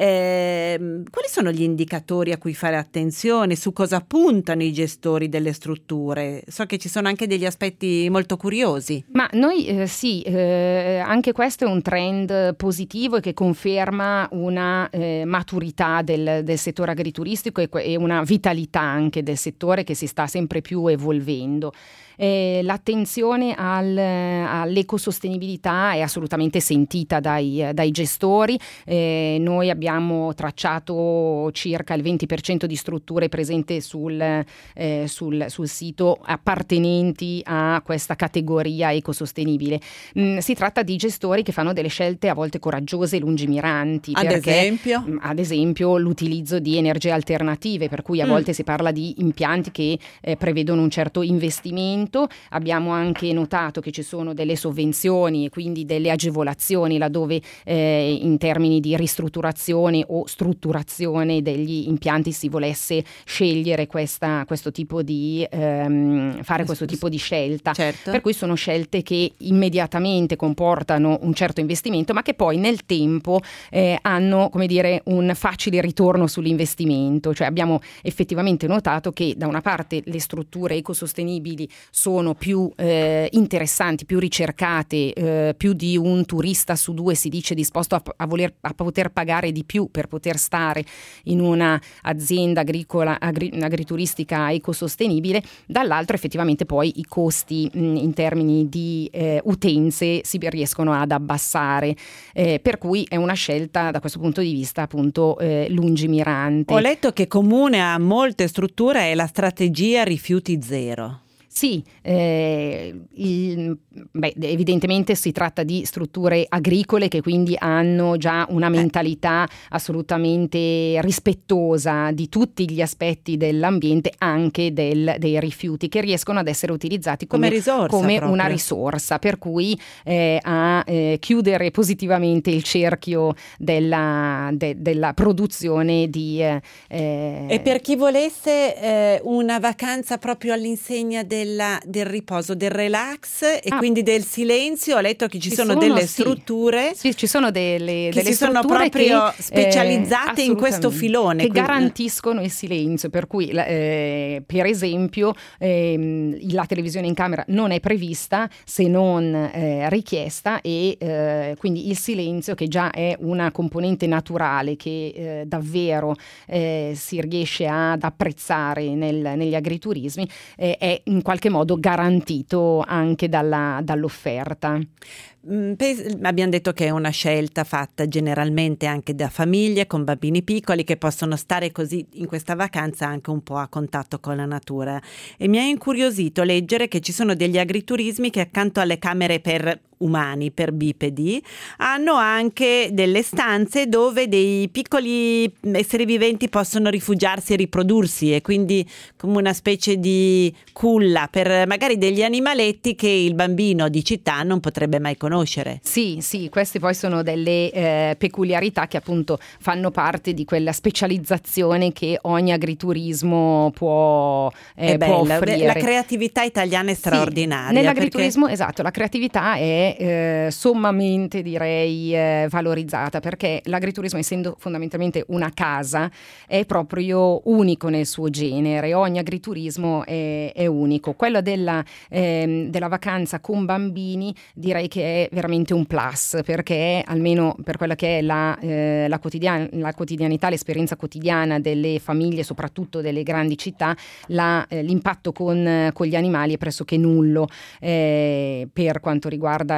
Eh, quali sono gli indicatori a cui fare attenzione? Su cosa puntano i gestori delle strutture? So che ci sono anche degli aspetti molto curiosi. Ma noi eh, sì, eh, anche questo è un trend positivo e che conferma una eh, maturità del, del settore agrituristico e, e una vitalità anche del settore che si sta sempre più evolvendo. Eh, l'attenzione al, all'ecosostenibilità è assolutamente sentita dai, dai gestori. Eh, noi abbiamo tracciato circa il venti per cento di strutture presenti sul, eh, sul, sul sito appartenenti a questa categoria ecosostenibile. Mm, si tratta di gestori che fanno delle scelte a volte coraggiose e lungimiranti. Ad perché, esempio? Ad esempio l'utilizzo di energie alternative, per cui a mm. volte si parla di impianti che eh, prevedono un certo investimento. Abbiamo anche notato che ci sono delle sovvenzioni e quindi delle agevolazioni laddove eh, in termini di ristrutturazione o strutturazione degli impianti si volesse scegliere questa, questo tipo di ehm, fare questo tipo di scelta. Certo. Per cui sono scelte che immediatamente comportano un certo investimento, ma che poi nel tempo eh, hanno, come dire, un facile ritorno sull'investimento. Cioè abbiamo effettivamente notato che da una parte le strutture ecosostenibili sono più eh, interessanti, più ricercate, eh, più di un turista su due si dice disposto a, a, voler, a poter pagare di più per poter stare in una azienda agricola, agri, agrituristica ecosostenibile. Dall'altro effettivamente poi i costi mh, in termini di eh, utenze si riescono ad abbassare, eh, per cui è una scelta da questo punto di vista appunto eh, lungimirante. Ho letto che comune a molte strutture è la strategia rifiuti zero. Sì, eh, il, beh, evidentemente si tratta di strutture agricole che quindi hanno già una mentalità assolutamente rispettosa di tutti gli aspetti dell'ambiente, anche del, dei rifiuti, che riescono ad essere utilizzati come, come, risorsa, come una risorsa, per cui eh, a eh, chiudere positivamente il cerchio della, de, della produzione di... Eh, e per chi volesse eh, una vacanza proprio all'insegna del Della, del riposo, del relax e ah, quindi del silenzio, ho letto che ci, ci sono, sono delle sì. strutture sì, ci sono delle, che delle si sono proprio che, specializzate eh, in questo filone che quindi... garantiscono il silenzio, per cui eh, per esempio eh, la televisione in camera non è prevista se non eh, richiesta e eh, quindi il silenzio, che già è una componente naturale che eh, davvero eh, si riesce ad apprezzare nel, negli agriturismi, eh, è in qualche modo garantito anche dalla, dall'offerta. Abbiamo detto che è una scelta fatta generalmente anche da famiglie con bambini piccoli che possono stare così in questa vacanza anche un po' a contatto con la natura, e mi ha incuriosito leggere che ci sono degli agriturismi che accanto alle camere per umani, per bipedi, hanno anche delle stanze dove dei piccoli esseri viventi possono rifugiarsi e riprodursi, e quindi come una specie di culla per magari degli animaletti che il bambino di città non potrebbe mai conoscere. Sì, sì, queste poi sono delle eh, peculiarità che appunto fanno parte di quella specializzazione che ogni agriturismo può, eh, è bella, può offrire. La creatività italiana è straordinaria. Sì, nell'agriturismo, perché... esatto, la creatività è Eh, sommamente direi eh, valorizzata, perché l'agriturismo, essendo fondamentalmente una casa, è proprio unico nel suo genere. Ogni agriturismo è, è unico. Quello della, eh, della vacanza con bambini direi che è veramente un plus, perché almeno per quella che è la, eh, la, quotidian- la quotidianità, l'esperienza quotidiana delle famiglie, soprattutto delle grandi città, la, eh, l'impatto con, con gli animali è pressoché nullo eh, per quanto riguarda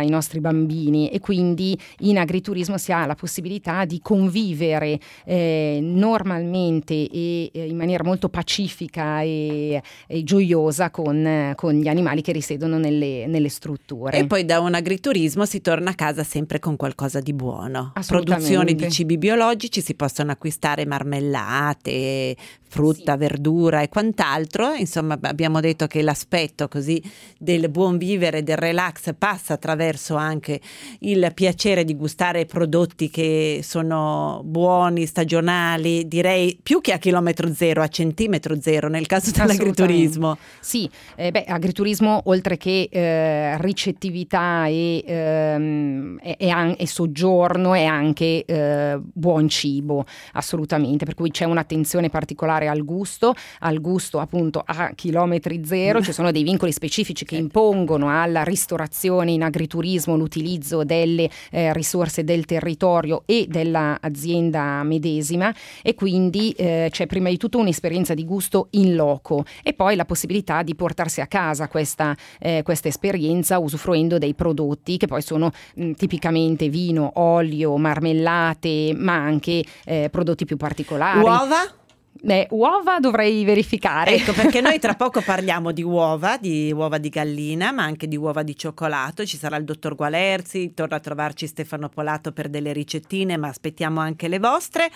ai nostri bambini, e quindi in agriturismo si ha la possibilità di convivere eh, normalmente e eh, in maniera molto pacifica e, e gioiosa con, con gli animali che risiedono nelle, nelle strutture. E poi da un agriturismo si torna a casa sempre con qualcosa di buono. Produzioni di cibi biologici, si possono acquistare marmellate, frutta, sì, verdura e quant'altro. Insomma, abbiamo detto che l'aspetto così del buon vivere, del relax, passa attraverso anche il piacere di gustare prodotti che sono buoni, stagionali, direi più che a chilometro zero, a centimetro zero nel caso dell'agriturismo. Sì, eh, beh, agriturismo oltre che eh, ricettività e, ehm, e, e, an- e soggiorno è anche eh, buon cibo, assolutamente, per cui c'è un'attenzione particolare al gusto, al gusto appunto a chilometri zero. Ci sono dei vincoli specifici che impongono alla ristorazione in agriturismo l'utilizzo delle eh, risorse del territorio e dell'azienda medesima, e quindi eh, c'è prima di tutto un'esperienza di gusto in loco e poi la possibilità di portarsi a casa questa, eh, questa esperienza usufruendo dei prodotti che poi sono mh, tipicamente vino, olio, marmellate, ma anche eh, prodotti più particolari. Uova? Eh, uova dovrei verificare. Ecco, perché noi tra poco parliamo di uova, di uova di gallina, ma anche di uova di cioccolato. Ci sarà il dottor Gualerzi, torna a trovarci Stefano Polato per delle ricettine, ma aspettiamo anche le vostre.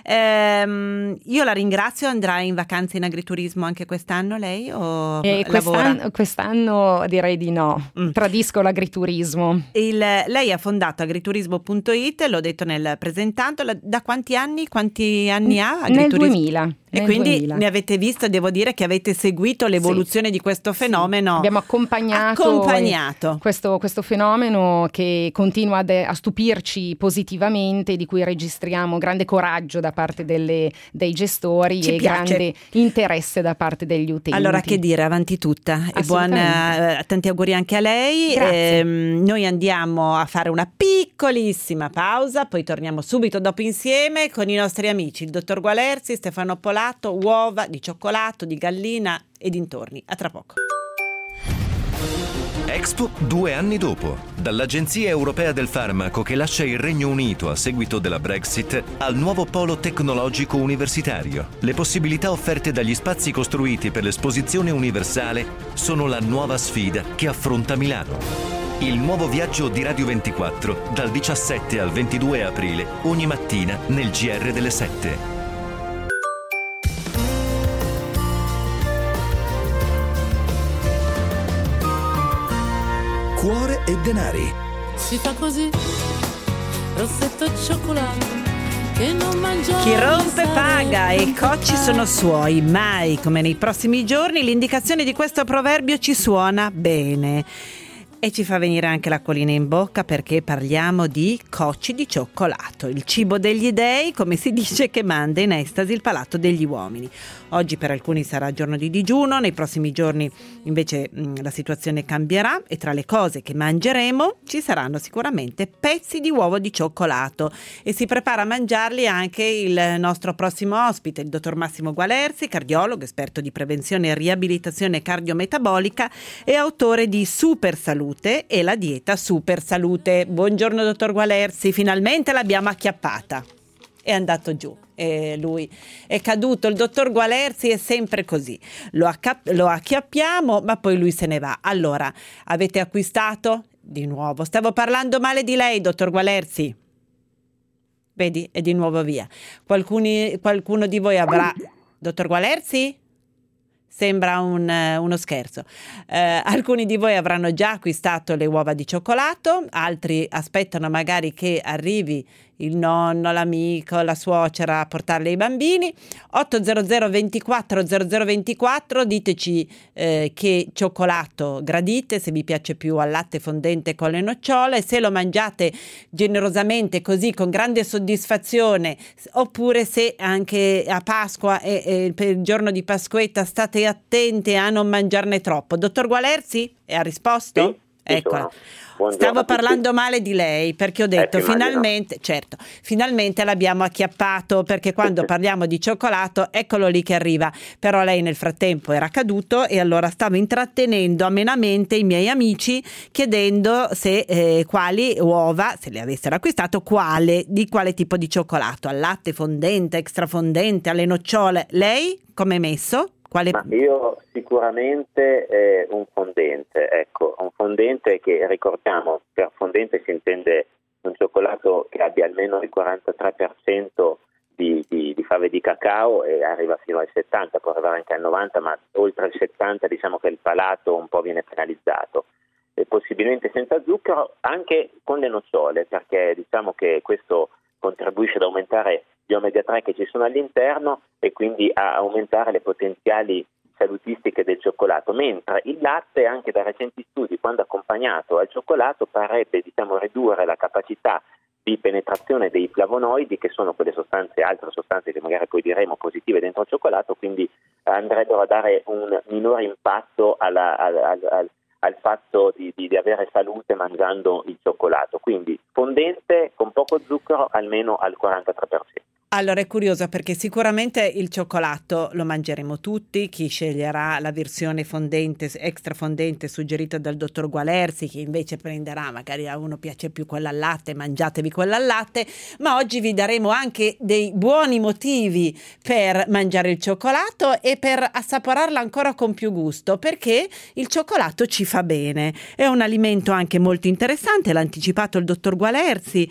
Ehm, io la ringrazio. Andrà in vacanza in agriturismo anche quest'anno lei o eh, lavora? Quest'anno, quest'anno direi di no, mm. tradisco l'agriturismo. Il, lei ha fondato agriturismo punto it, l'ho detto nel presentando. Da quanti anni? Quanti anni ha agriturismo? Nel duemila. E quindi duemila. Ne avete visto, devo dire che avete seguito l'evoluzione sì. di questo fenomeno. Sì. Abbiamo accompagnato, accompagnato. Questo, questo fenomeno che continua ad, a stupirci positivamente, di cui registriamo grande coraggio da parte delle, dei gestori Ci e piace. grande interesse da parte degli utenti. Allora, che dire, avanti tutta e buon, eh, tanti auguri anche a lei. Eh, noi andiamo a fare una piccolissima pausa, poi torniamo subito dopo insieme con i nostri amici, il dottor Gualerzi, Stefano Polato, uova di cioccolato, di gallina e dintorni. A tra poco. Expo due anni dopo. Dall'Agenzia Europea del Farmaco che lascia il Regno Unito a seguito della Brexit al nuovo polo tecnologico universitario. Le possibilità offerte dagli spazi costruiti per l'esposizione universale sono la nuova sfida che affronta Milano. Il nuovo viaggio di Radio ventiquattro dal diciassette al ventidue aprile ogni mattina nel G R delle sette. Cuore e denari. Si fa così, rossetto e cioccolato, che non mangia. Chi rompe paga e i cocci sono suoi, mai come nei prossimi giorni. L'indicazione di questo proverbio ci suona bene e ci fa venire anche l'acquolina in bocca, perché parliamo di cocci di cioccolato, il cibo degli dei, come si dice, che manda in estasi il palato degli uomini. Oggi per alcuni sarà giorno di digiuno, nei prossimi giorni invece mh, la situazione cambierà e tra le cose che mangeremo ci saranno sicuramente pezzi di uovo di cioccolato, e si prepara a mangiarli anche il nostro prossimo ospite, il dottor Massimo Gualerzi, cardiologo, esperto di prevenzione e riabilitazione cardiometabolica e autore di Super Salute e la dieta Super Salute. Buongiorno dottor Gualerzi, finalmente l'abbiamo acchiappata. È andato giù e lui è caduto. Il dottor Gualerzi è sempre così, lo, acca- lo acchiappiamo ma poi lui se ne va. Allora, avete acquistato? Di nuovo, stavo parlando male di lei, dottor Gualerzi. Vedi, è di nuovo via. Qualcuni, qualcuno di voi avrà... Dottor Gualerzi? Sembra un, uno scherzo. Eh, alcuni di voi avranno già acquistato le uova di cioccolato, altri aspettano magari che arrivi il nonno, l'amico, la suocera a portarle ai bambini. otto zero zero ventiquattro zero zero ventiquattro, diteci eh, che cioccolato gradite, se vi piace più al latte fondente con le nocciole, se lo mangiate generosamente così con grande soddisfazione, oppure se anche a Pasqua e, e per il giorno di Pasquetta state attente a non mangiarne troppo. Dottor Gualerzi, ha risposto? Sì. Ecco, stavo parlando male di lei perché ho detto Eh, ti immagino. finalmente, certo, finalmente l'abbiamo acchiappato, perché quando parliamo di cioccolato eccolo lì che arriva, però lei nel frattempo era caduto e allora stavo intrattenendo amenamente i miei amici chiedendo se eh, quali uova, se le avessero acquistato, quale, di quale tipo di cioccolato, al latte fondente, extra fondente, alle nocciole. Lei come è messo? Quale... Ma io sicuramente eh, un fondente, ecco, un fondente che ricordiamo, per fondente si intende un cioccolato che abbia almeno il quarantatré per cento di, di, di fave di cacao e arriva fino al settanta, può arrivare anche al novanta, ma oltre il settanta diciamo che il palato un po' viene penalizzato. E possibilmente senza zucchero, anche con le nocciole, perché diciamo che questo contribuisce ad aumentare gli omega tre che ci sono all'interno e quindi a aumentare le potenziali salutistiche del cioccolato, mentre il latte, anche da recenti studi, quando accompagnato al cioccolato, parrebbe diciamo ridurre la capacità di penetrazione dei flavonoidi, che sono quelle sostanze, altre sostanze che magari poi diremo positive dentro il cioccolato, quindi andrebbero a dare un minore impatto alla, al, al, al al fatto di, di, di avere salute mangiando il cioccolato, quindi fondente con poco zucchero almeno al quarantatré per cento. Allora è curioso perché sicuramente il cioccolato lo mangeremo tutti, chi sceglierà la versione fondente, extra fondente suggerita dal dottor Gualerzi, chi invece prenderà, magari a uno piace più quella al latte, mangiatevi quella al latte, ma oggi vi daremo anche dei buoni motivi per mangiare il cioccolato e per assaporarlo ancora con più gusto, perché il cioccolato ci fa bene, è un alimento anche molto interessante, l'ha anticipato il dottor Gualerzi,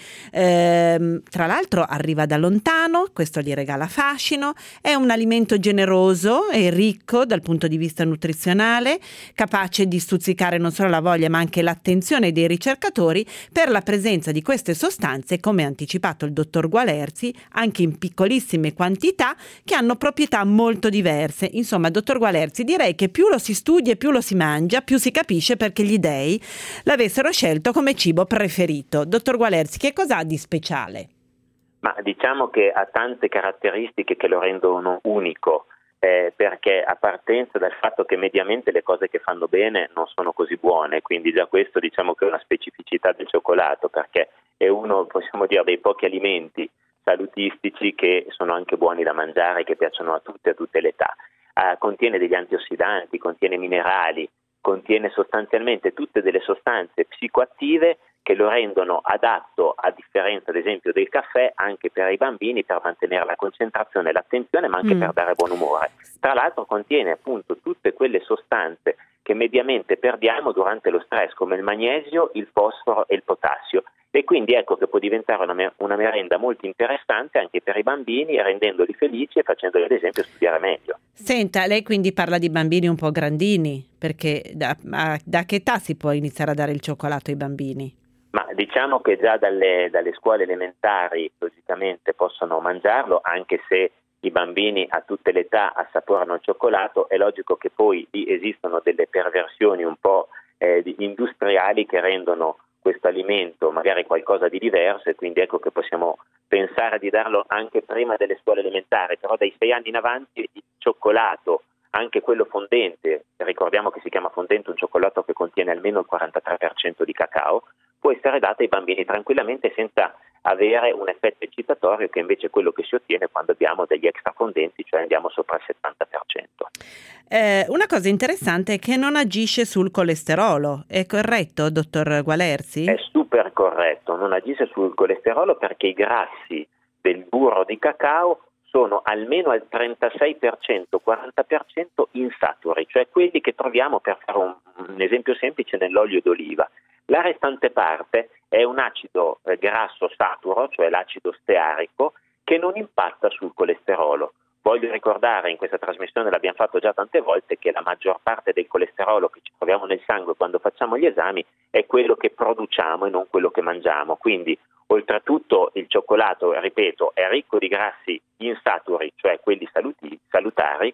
ehm, tra l'altro arriva da lontano, questo gli regala fascino, è un alimento generoso e ricco dal punto di vista nutrizionale, capace di stuzzicare non solo la voglia ma anche l'attenzione dei ricercatori per la presenza di queste sostanze, come ha anticipato il dottor Gualerzi, anche in piccolissime quantità che hanno proprietà molto diverse. Insomma, dottor Gualerzi, direi che più lo si studia e più lo si mangia, più si capisce perché gli dei l'avessero scelto come cibo preferito. Dottor Gualerzi, che cosa ha di speciale? Ma diciamo che ha tante caratteristiche che lo rendono unico, eh, perché a partenza dal fatto che mediamente le cose che fanno bene non sono così buone, quindi già questo diciamo che è una specificità del cioccolato, perché è uno, possiamo dire, dei pochi alimenti salutistici che sono anche buoni da mangiare, che piacciono a tutti, a tutte le età. Eh, contiene degli antiossidanti, contiene minerali, contiene sostanzialmente tutte delle sostanze psicoattive che lo rendono adatto, a differenza ad esempio del caffè, anche per i bambini, per mantenere la concentrazione e l'attenzione, ma anche mm. per dare buon umore. Tra l'altro contiene appunto tutte quelle sostanze che mediamente perdiamo durante lo stress, come il magnesio, il fosforo e il potassio. E quindi ecco che può diventare una, una merenda molto interessante anche per i bambini, rendendoli felici e facendoli ad esempio studiare meglio. Senta, lei quindi parla di bambini un po' grandini, perché da, a, da che età si può iniziare a dare il cioccolato ai bambini? Ma diciamo che già dalle, dalle scuole elementari logicamente possono mangiarlo, anche se i bambini a tutte le età assaporano il cioccolato. È logico che poi esistono delle perversioni un po' eh, industriali che rendono questo alimento magari qualcosa di diverso, e quindi ecco che possiamo pensare di darlo anche prima delle scuole elementari, però dai sei anni in avanti il cioccolato, anche quello fondente, ricordiamo che si chiama fondente un cioccolato che contiene almeno il quarantatré per cento di cacao, può essere dato ai bambini tranquillamente senza avere un effetto eccitatorio, che invece è quello che si ottiene quando abbiamo degli extra fondenti, cioè andiamo sopra il settanta per cento. Eh, una cosa interessante è che non agisce sul colesterolo, è corretto, dottor Gualerzi? È super corretto, non agisce sul colesterolo perché i grassi del burro di cacao sono almeno al trentasei per cento, quaranta per cento insaturi, cioè quelli che troviamo, per fare un, un esempio semplice, nell'olio d'oliva. La restante parte è un acido eh, grasso saturo, cioè l'acido stearico, che non impatta sul colesterolo. Voglio ricordare, in questa trasmissione l'abbiamo fatto già tante volte, che la maggior parte del colesterolo che ci troviamo nel sangue quando facciamo gli esami è quello che produciamo e non quello che mangiamo. Quindi, oltretutto, il cioccolato, ripeto, è ricco di grassi insaturi, cioè quelli saluti, salutari,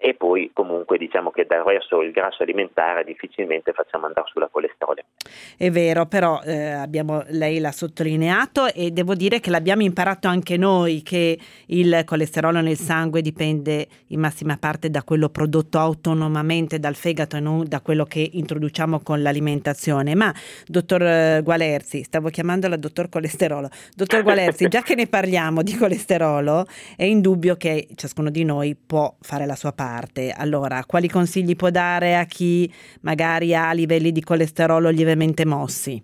e poi comunque diciamo che verso il grasso alimentare difficilmente facciamo andare sulla colesterolo. È vero, però eh, abbiamo, lei l'ha sottolineato e devo dire che l'abbiamo imparato anche noi che il colesterolo nel sangue dipende in massima parte da quello prodotto autonomamente dal fegato e non da quello che introduciamo con l'alimentazione. Ma dottor Gualerzi, stavo chiamandola dottor colesterolo, dottor Gualerzi, già che ne parliamo di colesterolo, è indubbio che ciascuno di noi può fare la sua parte. Allora, quali consigli può dare a chi magari ha livelli di colesterolo lievemente mossi?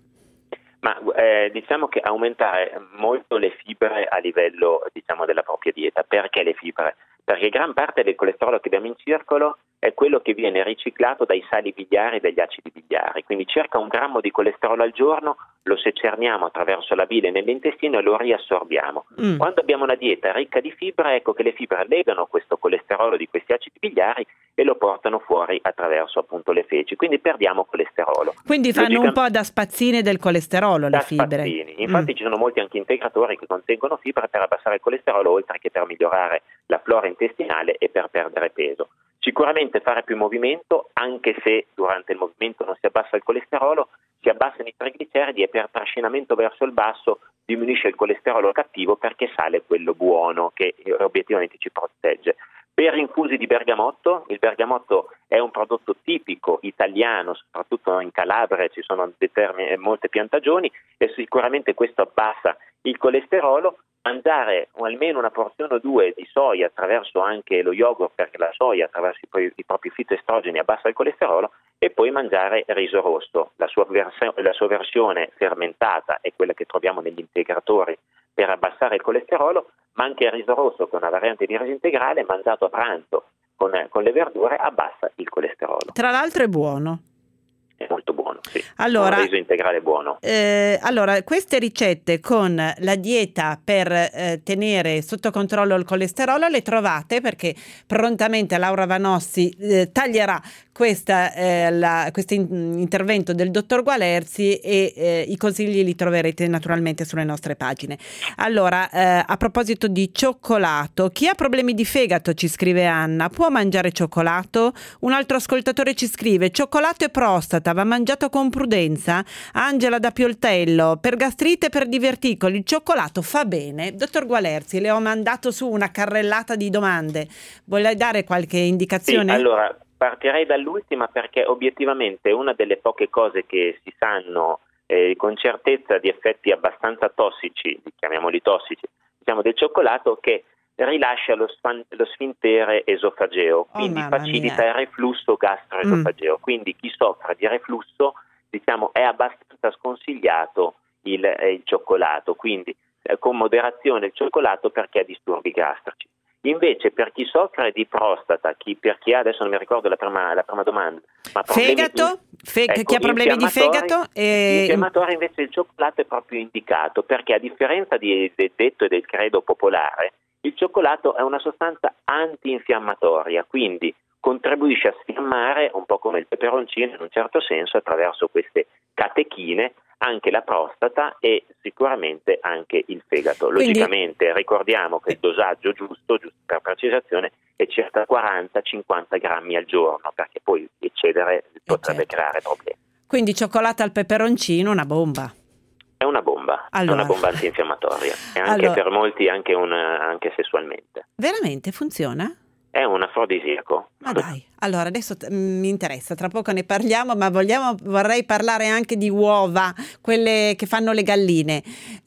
Ma eh, diciamo che aumentare molto le fibre a livello, diciamo, della propria dieta. Perché le fibre? Perché gran parte del colesterolo che abbiamo in circolo è quello che viene riciclato dai sali biliari e dagli acidi biliari, quindi circa un grammo di colesterolo al giorno lo secerniamo attraverso la bile nell'intestino e lo riassorbiamo. Mm. Quando abbiamo una dieta ricca di fibre, ecco che le fibre legano questo colesterolo di questi acidi biliari e lo portano fuori attraverso appunto le feci, quindi perdiamo colesterolo. Quindi fanno Logica... un po' da spazzine del colesterolo da le fibre. Spazzini. Infatti mm. ci sono molti anche integratori che contengono fibre per abbassare il colesterolo, oltre che per migliorare la flora intestinale e per perdere peso. Sicuramente fare più movimento, anche se durante il movimento non si abbassa il colesterolo, si abbassano i trigliceridi e per trascinamento verso il basso diminuisce il colesterolo cattivo perché sale quello buono che obiettivamente ci protegge. Per infusi di bergamotto, il bergamotto è un prodotto tipico italiano, soprattutto in Calabria ci sono determin- molte piantagioni e sicuramente questo abbassa il colesterolo. Mangiare almeno una porzione o due di soia attraverso anche lo yogurt, perché la soia attraverso i, i propri fitoestrogeni abbassa il colesterolo, e poi mangiare riso rosso. La sua, vers- la sua versione fermentata è quella che troviamo negli integratori per abbassare il colesterolo, ma anche il riso rosso, che è una variante di riso integrale, mangiato a pranzo con, con le verdure, abbassa il colesterolo. Tra l'altro è buono. È molto buono, sì. Allora, un riso integrale buono. Eh, allora, queste ricette con la dieta per eh, tenere sotto controllo il colesterolo le trovate, perché prontamente Laura Vanossi eh, taglierà questa, eh, la, questo in, intervento del dottor Gualerzi e eh, i consigli li troverete naturalmente sulle nostre pagine. Allora, eh, a proposito di cioccolato, chi ha problemi di fegato, ci scrive Anna, può mangiare cioccolato? Un altro ascoltatore ci scrive: cioccolato e prostata va mangiato con prudenza? Angela da Pioltello: per gastrite e per diverticoli il cioccolato fa bene. Dottor Gualerzi, le ho mandato su una carrellata di domande, vuole dare qualche indicazione? Sì, allora partirei dall'ultima, perché obiettivamente una delle poche cose che si sanno eh, con certezza di effetti abbastanza tossici, chiamiamoli tossici, diciamo del cioccolato, che rilascia lo, span- lo sfintere esofageo, quindi oh, facilita mia. il reflusso gastroesofageo. Mm. Quindi chi soffre di reflusso, diciamo, è abbastanza sconsigliato il, eh, il cioccolato, quindi eh, con moderazione il cioccolato, perché ha disturbi gastrici. Invece per chi soffre di prostata, chi, per chi ha, adesso non mi ricordo la prima, la prima domanda, ma fegato, di, Fe- ecco, chi ha problemi di fegato e infiammatori, invece il cioccolato è proprio indicato, perché a differenza di, del detto e del credo popolare, il cioccolato è una sostanza antinfiammatoria, quindi contribuisce a sfiammare, un po' come il peperoncino in un certo senso, attraverso queste catechine, anche la prostata e sicuramente anche il fegato. Logicamente quindi ricordiamo che il dosaggio giusto, giusto per precisazione, è circa quaranta cinquanta grammi al giorno, perché poi eccedere potrebbe certo. creare problemi. Quindi cioccolato al peperoncino, una bomba. È una bomba, allora. è una bomba antinfiammatoria e anche allora. per molti anche, una, anche sessualmente. Veramente funziona? È un afrodisiaco. Ma dai, allora adesso t- mi interessa, tra poco ne parliamo, ma vogliamo, vorrei parlare anche di uova, quelle che fanno le galline.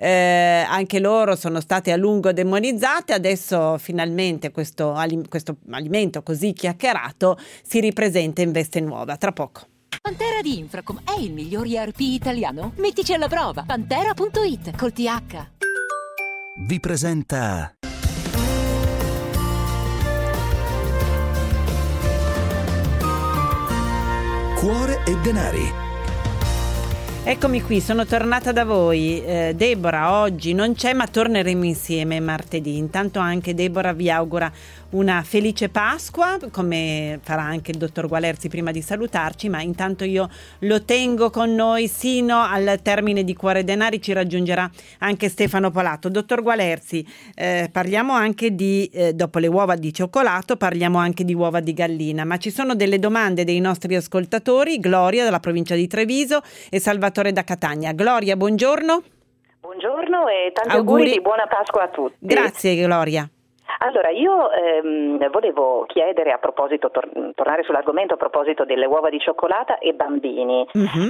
Eh, anche loro sono state a lungo demonizzate, adesso finalmente questo, alim- questo alimento così chiacchierato si ripresenta in veste nuova, tra poco. Pantera di Infracom è il miglior E R P italiano? Mettici alla prova. Pantera punto it col T H. Vi presenta Cuore e denari. Eccomi qui, sono tornata da voi. eh, Deborah oggi non c'è, ma torneremo insieme martedì. Intanto anche Deborah vi augura una felice Pasqua, come farà anche il dottor Gualerzi prima di salutarci, ma intanto io lo tengo con noi sino al termine di Cuore Denari. Ci raggiungerà anche Stefano Polato. Dottor Gualerzi, eh, parliamo anche di, eh, dopo le uova di cioccolato, parliamo anche di uova di gallina, ma ci sono delle domande dei nostri ascoltatori, Gloria dalla provincia di Treviso e Salvatore da Catania. Gloria, buongiorno. Buongiorno e tanti Auguri. auguri di buona Pasqua a tutti. Grazie Gloria. Allora, io ehm, volevo chiedere a proposito, tor- tornare sull'argomento a proposito delle uova di cioccolata e bambini. Mm-hmm.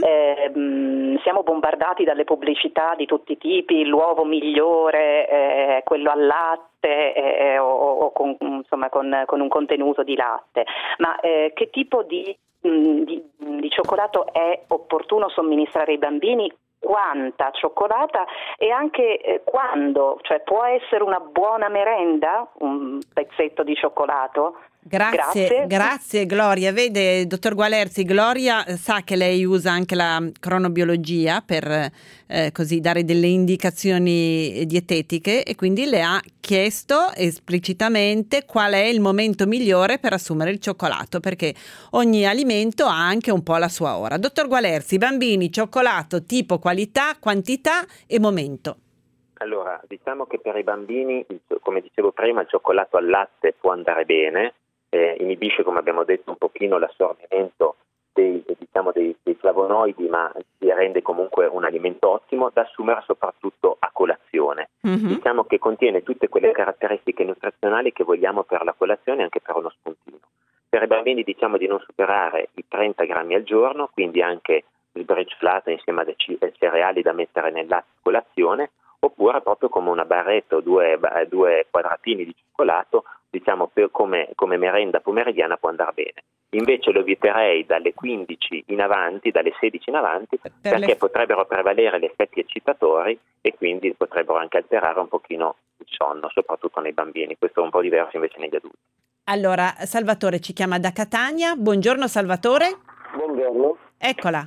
Eh, siamo bombardati dalle pubblicità di tutti i tipi, l'uovo migliore, eh, quello al latte eh, o, o con, insomma, con, con un contenuto di latte. Ma eh, che tipo di, mh, di, di cioccolato è opportuno somministrare ai bambini? Quanta cioccolata e anche eh, quando, cioè può essere una buona merenda un pezzetto di cioccolato? Grazie, grazie, grazie Gloria. Vede, dottor Gualerzi, Gloria sa che lei usa anche la cronobiologia per eh, così dare delle indicazioni dietetiche e quindi le ha chiesto esplicitamente qual è il momento migliore per assumere il cioccolato, perché ogni alimento ha anche un po' la sua ora. Dottor Gualerzi, bambini, cioccolato, tipo, qualità, quantità e momento. Allora, diciamo che per i bambini, come dicevo prima, il cioccolato al latte può andare bene. Eh, inibisce, come abbiamo detto, un pochino l'assorbimento dei, diciamo, dei, dei flavonoidi, ma si rende comunque un alimento ottimo da assumere soprattutto a colazione. Mm-hmm. Diciamo che contiene tutte quelle caratteristiche nutrizionali che vogliamo per la colazione e anche per uno spuntino. Per i bambini diciamo di non superare i trenta grammi al giorno, quindi anche sbriciolato insieme ai c- cereali da mettere nel latte a colazione, oppure proprio come una barretta o due, due quadratini di cioccolato, diciamo per come, come merenda pomeridiana può andare bene. Invece lo eviterei dalle quindici in avanti, dalle sedici in avanti, per perché le... potrebbero prevalere gli effetti eccitatori e quindi potrebbero anche alterare un pochino il sonno, soprattutto nei bambini. Questo è un po' diverso invece negli adulti. Allora, Salvatore ci chiama da Catania. Buongiorno Salvatore. Buongiorno. Eccola.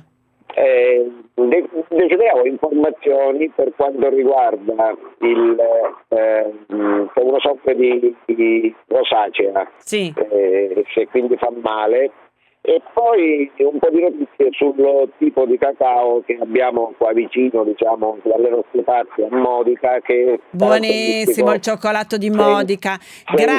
Eh, de- desideravo informazioni per quanto riguarda il eh, se uno soffre di, di rosacea, sì. eh, se quindi fa male, e poi un po' di notizie sul tipo di cacao che abbiamo qua vicino, diciamo dalle nostre parti, a Modica, che buonissimo il cioccolato di Modica. Gra-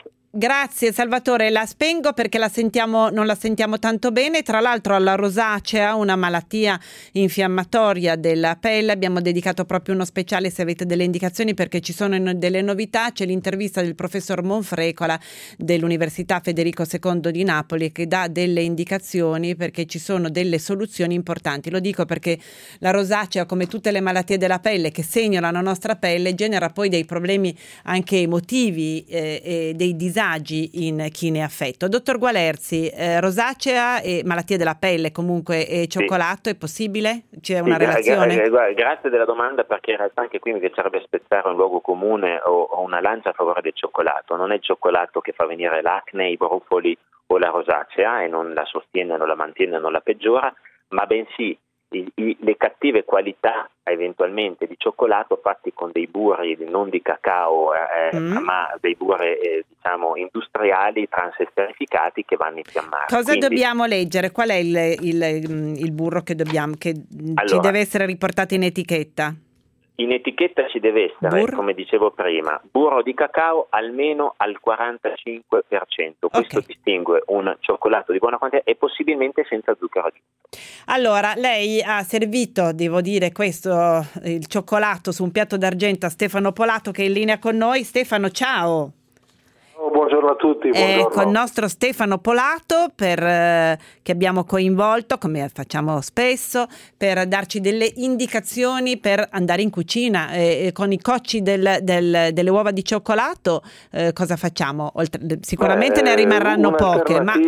Grazie Salvatore, la spengo perché la sentiamo, non la sentiamo tanto bene. Tra l'altro alla rosacea, una malattia infiammatoria della pelle, abbiamo dedicato proprio uno speciale, se avete delle indicazioni, perché ci sono delle novità. C'è l'intervista del professor Monfrecola dell'Università Federico secondo di Napoli che dà delle indicazioni, perché ci sono delle soluzioni importanti. Lo dico perché la rosacea, come tutte le malattie della pelle che segnano la nostra pelle, genera poi dei problemi anche emotivi eh, e dei disagi in chi ne è affetto. Dottor Gualerzi, eh, rosacea e malattie della pelle comunque e cioccolato, sì. È possibile? C'è una sì, relazione? Gra- gra- grazie della domanda, perché in realtà anche qui mi piacerebbe spezzare un luogo comune o, o una lancia a favore del cioccolato. Non è il cioccolato che fa venire l'acne, i brufoli o la rosacea e non la sostiene, non la mantiene, non la peggiora, ma bensì I, i, le cattive qualità eventualmente di cioccolato fatti con dei burri non di cacao eh, mm. ma dei burri eh, diciamo industriali transesterificati che vanno a infiammare. Cosa Quindi, dobbiamo leggere? Qual è il, il, il burro che dobbiamo che allora, ci deve essere riportato in etichetta? In etichetta ci deve essere, Burro. come dicevo prima, burro di cacao almeno al quarantacinque per cento. Questo okay. distingue un cioccolato di buona qualità e possibilmente senza zucchero aggiunto. Allora, lei ha servito, devo dire, questo, il cioccolato su un piatto d'argento a Stefano Polato, che è in linea con noi. Stefano, ciao! Buongiorno a tutti. Buongiorno. Con il nostro Stefano Polato per, eh, che abbiamo coinvolto, come facciamo spesso, per darci delle indicazioni per andare in cucina. E, e con i cocci del, del, delle uova di cioccolato eh, cosa facciamo? Oltre, sicuramente Beh, ne rimarranno poche. Ma...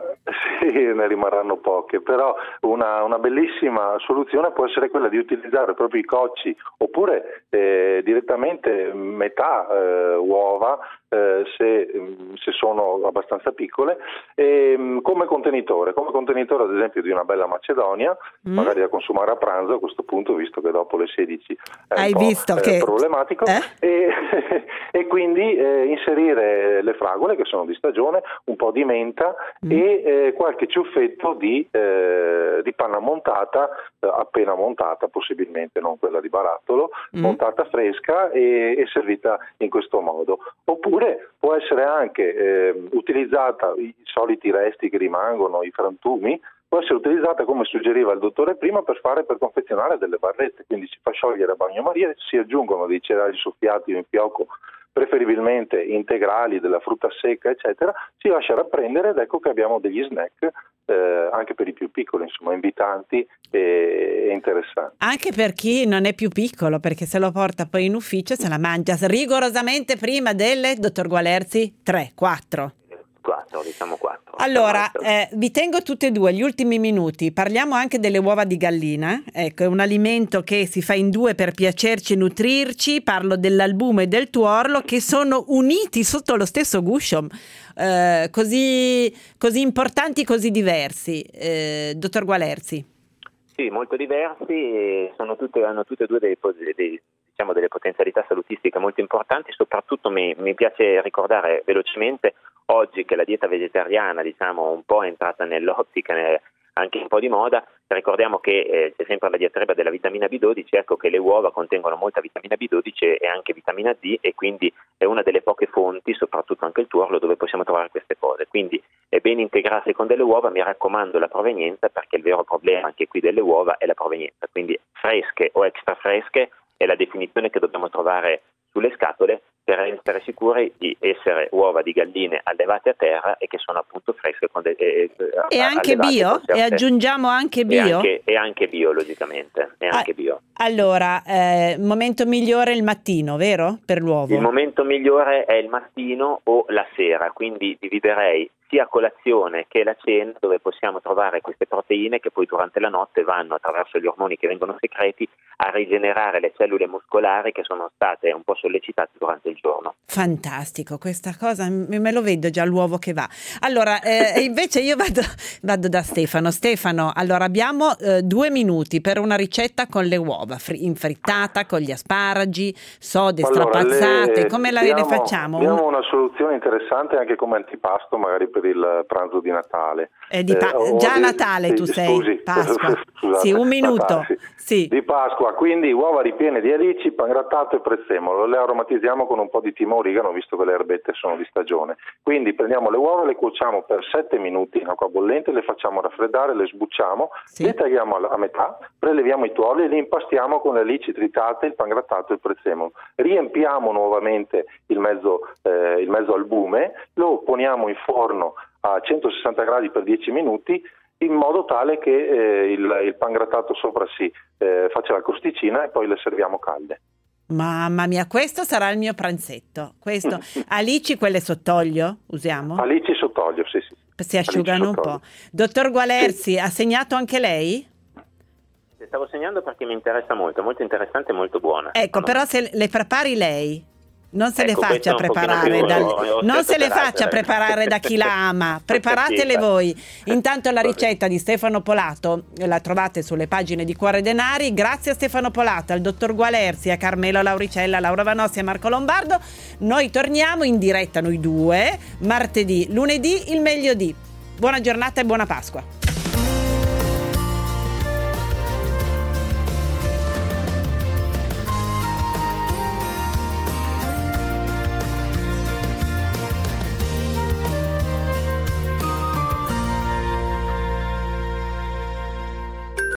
Sì, ne rimarranno poche, però una, una bellissima soluzione può essere quella di utilizzare proprio i cocci oppure eh, direttamente metà eh, uova eh, se, se sono abbastanza piccole, e come contenitore, come contenitore ad esempio di una bella macedonia, mm. magari da consumare a pranzo a questo punto, visto che dopo le sedici è Hai un po' visto eh, che... problematico, eh? e, e quindi eh, inserire le fragole che sono di stagione, un po' di menta mm. e eh, qualche ciuffetto di, eh, di panna montata, eh, appena montata, possibilmente non quella di barattolo, mm. montata fresca e, e servita in questo modo. Oppure può essere anche eh, utilizzata, i soliti resti che rimangono, i frantumi, può essere utilizzata, come suggeriva il dottore prima, per fare per confezionare delle barrette, quindi si fa sciogliere a bagnomaria, si aggiungono dei cereali soffiati o in fiocco, preferibilmente integrali, della frutta secca, eccetera, si lascia rapprendere ed ecco che abbiamo degli snack eh, anche per i più piccoli, insomma, invitanti e, e interessanti. Anche per chi non è più piccolo, perché se lo porta poi in ufficio se la mangia rigorosamente prima delle, dottor Gualerzi, tre, quattro. quattro, diciamo quattro. Allora, eh, vi tengo tutte e due gli ultimi minuti. Parliamo anche delle uova di gallina. Ecco, è un alimento che si fa in due per piacerci e nutrirci. Parlo dell'albume e del tuorlo, che sono uniti sotto lo stesso guscio, eh, così, così importanti, così diversi. Eh, dottor Gualerzi. Sì, molto diversi, e sono tutte, hanno tutte e due dei, dei, diciamo, delle potenzialità salutistiche molto importanti. Soprattutto mi, mi piace ricordare velocemente oggi che la dieta vegetariana, diciamo, un po' è entrata nell'ottica, nel, anche un po' di moda. Ricordiamo che eh, c'è sempre la diatriba della vitamina B dodici, ecco che le uova contengono molta vitamina B dodici e anche vitamina D, e quindi è una delle poche fonti, soprattutto anche il tuorlo, dove possiamo trovare queste cose. Quindi è bene integrarsi con delle uova, mi raccomando la provenienza, perché il vero problema anche qui delle uova è la provenienza, quindi fresche o extra fresche è la definizione che dobbiamo trovare sulle scatole per essere sicuri di essere uova di galline allevate a terra e che sono appunto fresche con de- e, e anche bio? E aggiungiamo anche bio? E anche, e anche bio, logicamente, e anche ah, bio. Allora, eh, momento migliore il mattino, vero? Per l'uovo? Il momento migliore è il mattino o la sera, quindi dividerei sia colazione che la cena, dove possiamo trovare queste proteine che poi durante la notte vanno, attraverso gli ormoni che vengono secreti, a rigenerare le cellule muscolari che sono state un po' sollecitate durante il giorno. Fantastico, questa cosa me lo vedo già l'uovo che va. Allora, eh, invece io vado, vado da Stefano. Stefano, allora abbiamo eh, due minuti per una ricetta con le uova, fri- in frittata, con gli asparagi, sode allora, strapazzate, le, come la abbiamo, le facciamo? Abbiamo una soluzione interessante anche come antipasto, magari per il pranzo di Natale. Eh, di pa- eh, già di, Natale sì, tu sei, scusi, Pasqua. Scusate, sì, un minuto. Natale, sì. Sì. Di Pasqua, quindi uova ripiene di alici, pangrattato e prezzemolo. Le aromatizziamo con un po' di timo origano, visto che le erbette sono di stagione. Quindi prendiamo le uova, le cuociamo per sette minuti in acqua bollente, le facciamo raffreddare, le sbucciamo, sì. le tagliamo a metà, preleviamo i tuorli e li impastiamo con le alici tritate, il pangrattato e il prezzemolo. Riempiamo nuovamente il mezzo, eh, il mezzo albume, lo poniamo in forno a centosessanta gradi per dieci minuti, in modo tale che eh, il, il pangrattato sopra si eh, faccia la crosticina e poi le serviamo calde. Mamma mia, questo sarà il mio pranzetto. Questo. Alici quelle sott'olio usiamo? Alici sott'olio, sì, sì. Si asciugano un po'. Dottor Gualerzi, sì. Ha segnato anche lei? Stavo segnando perché mi interessa molto, molto interessante e molto buona. Ecco, no? Però se le prepari lei, non se ecco, le faccia preparare più, dal, ho, ho non se le faccia preparare da chi la ama, preparatele sì, voi. Intanto la ricetta di Stefano Polato la trovate sulle pagine di Cuore Denari. Grazie a Stefano Polato, al dottor Gualerzi, a Carmelo Lauricella, a Laura Vanossi e a Marco Lombardo. Noi torniamo in diretta noi due martedì, lunedì il meglio di. Buona giornata e buona Pasqua.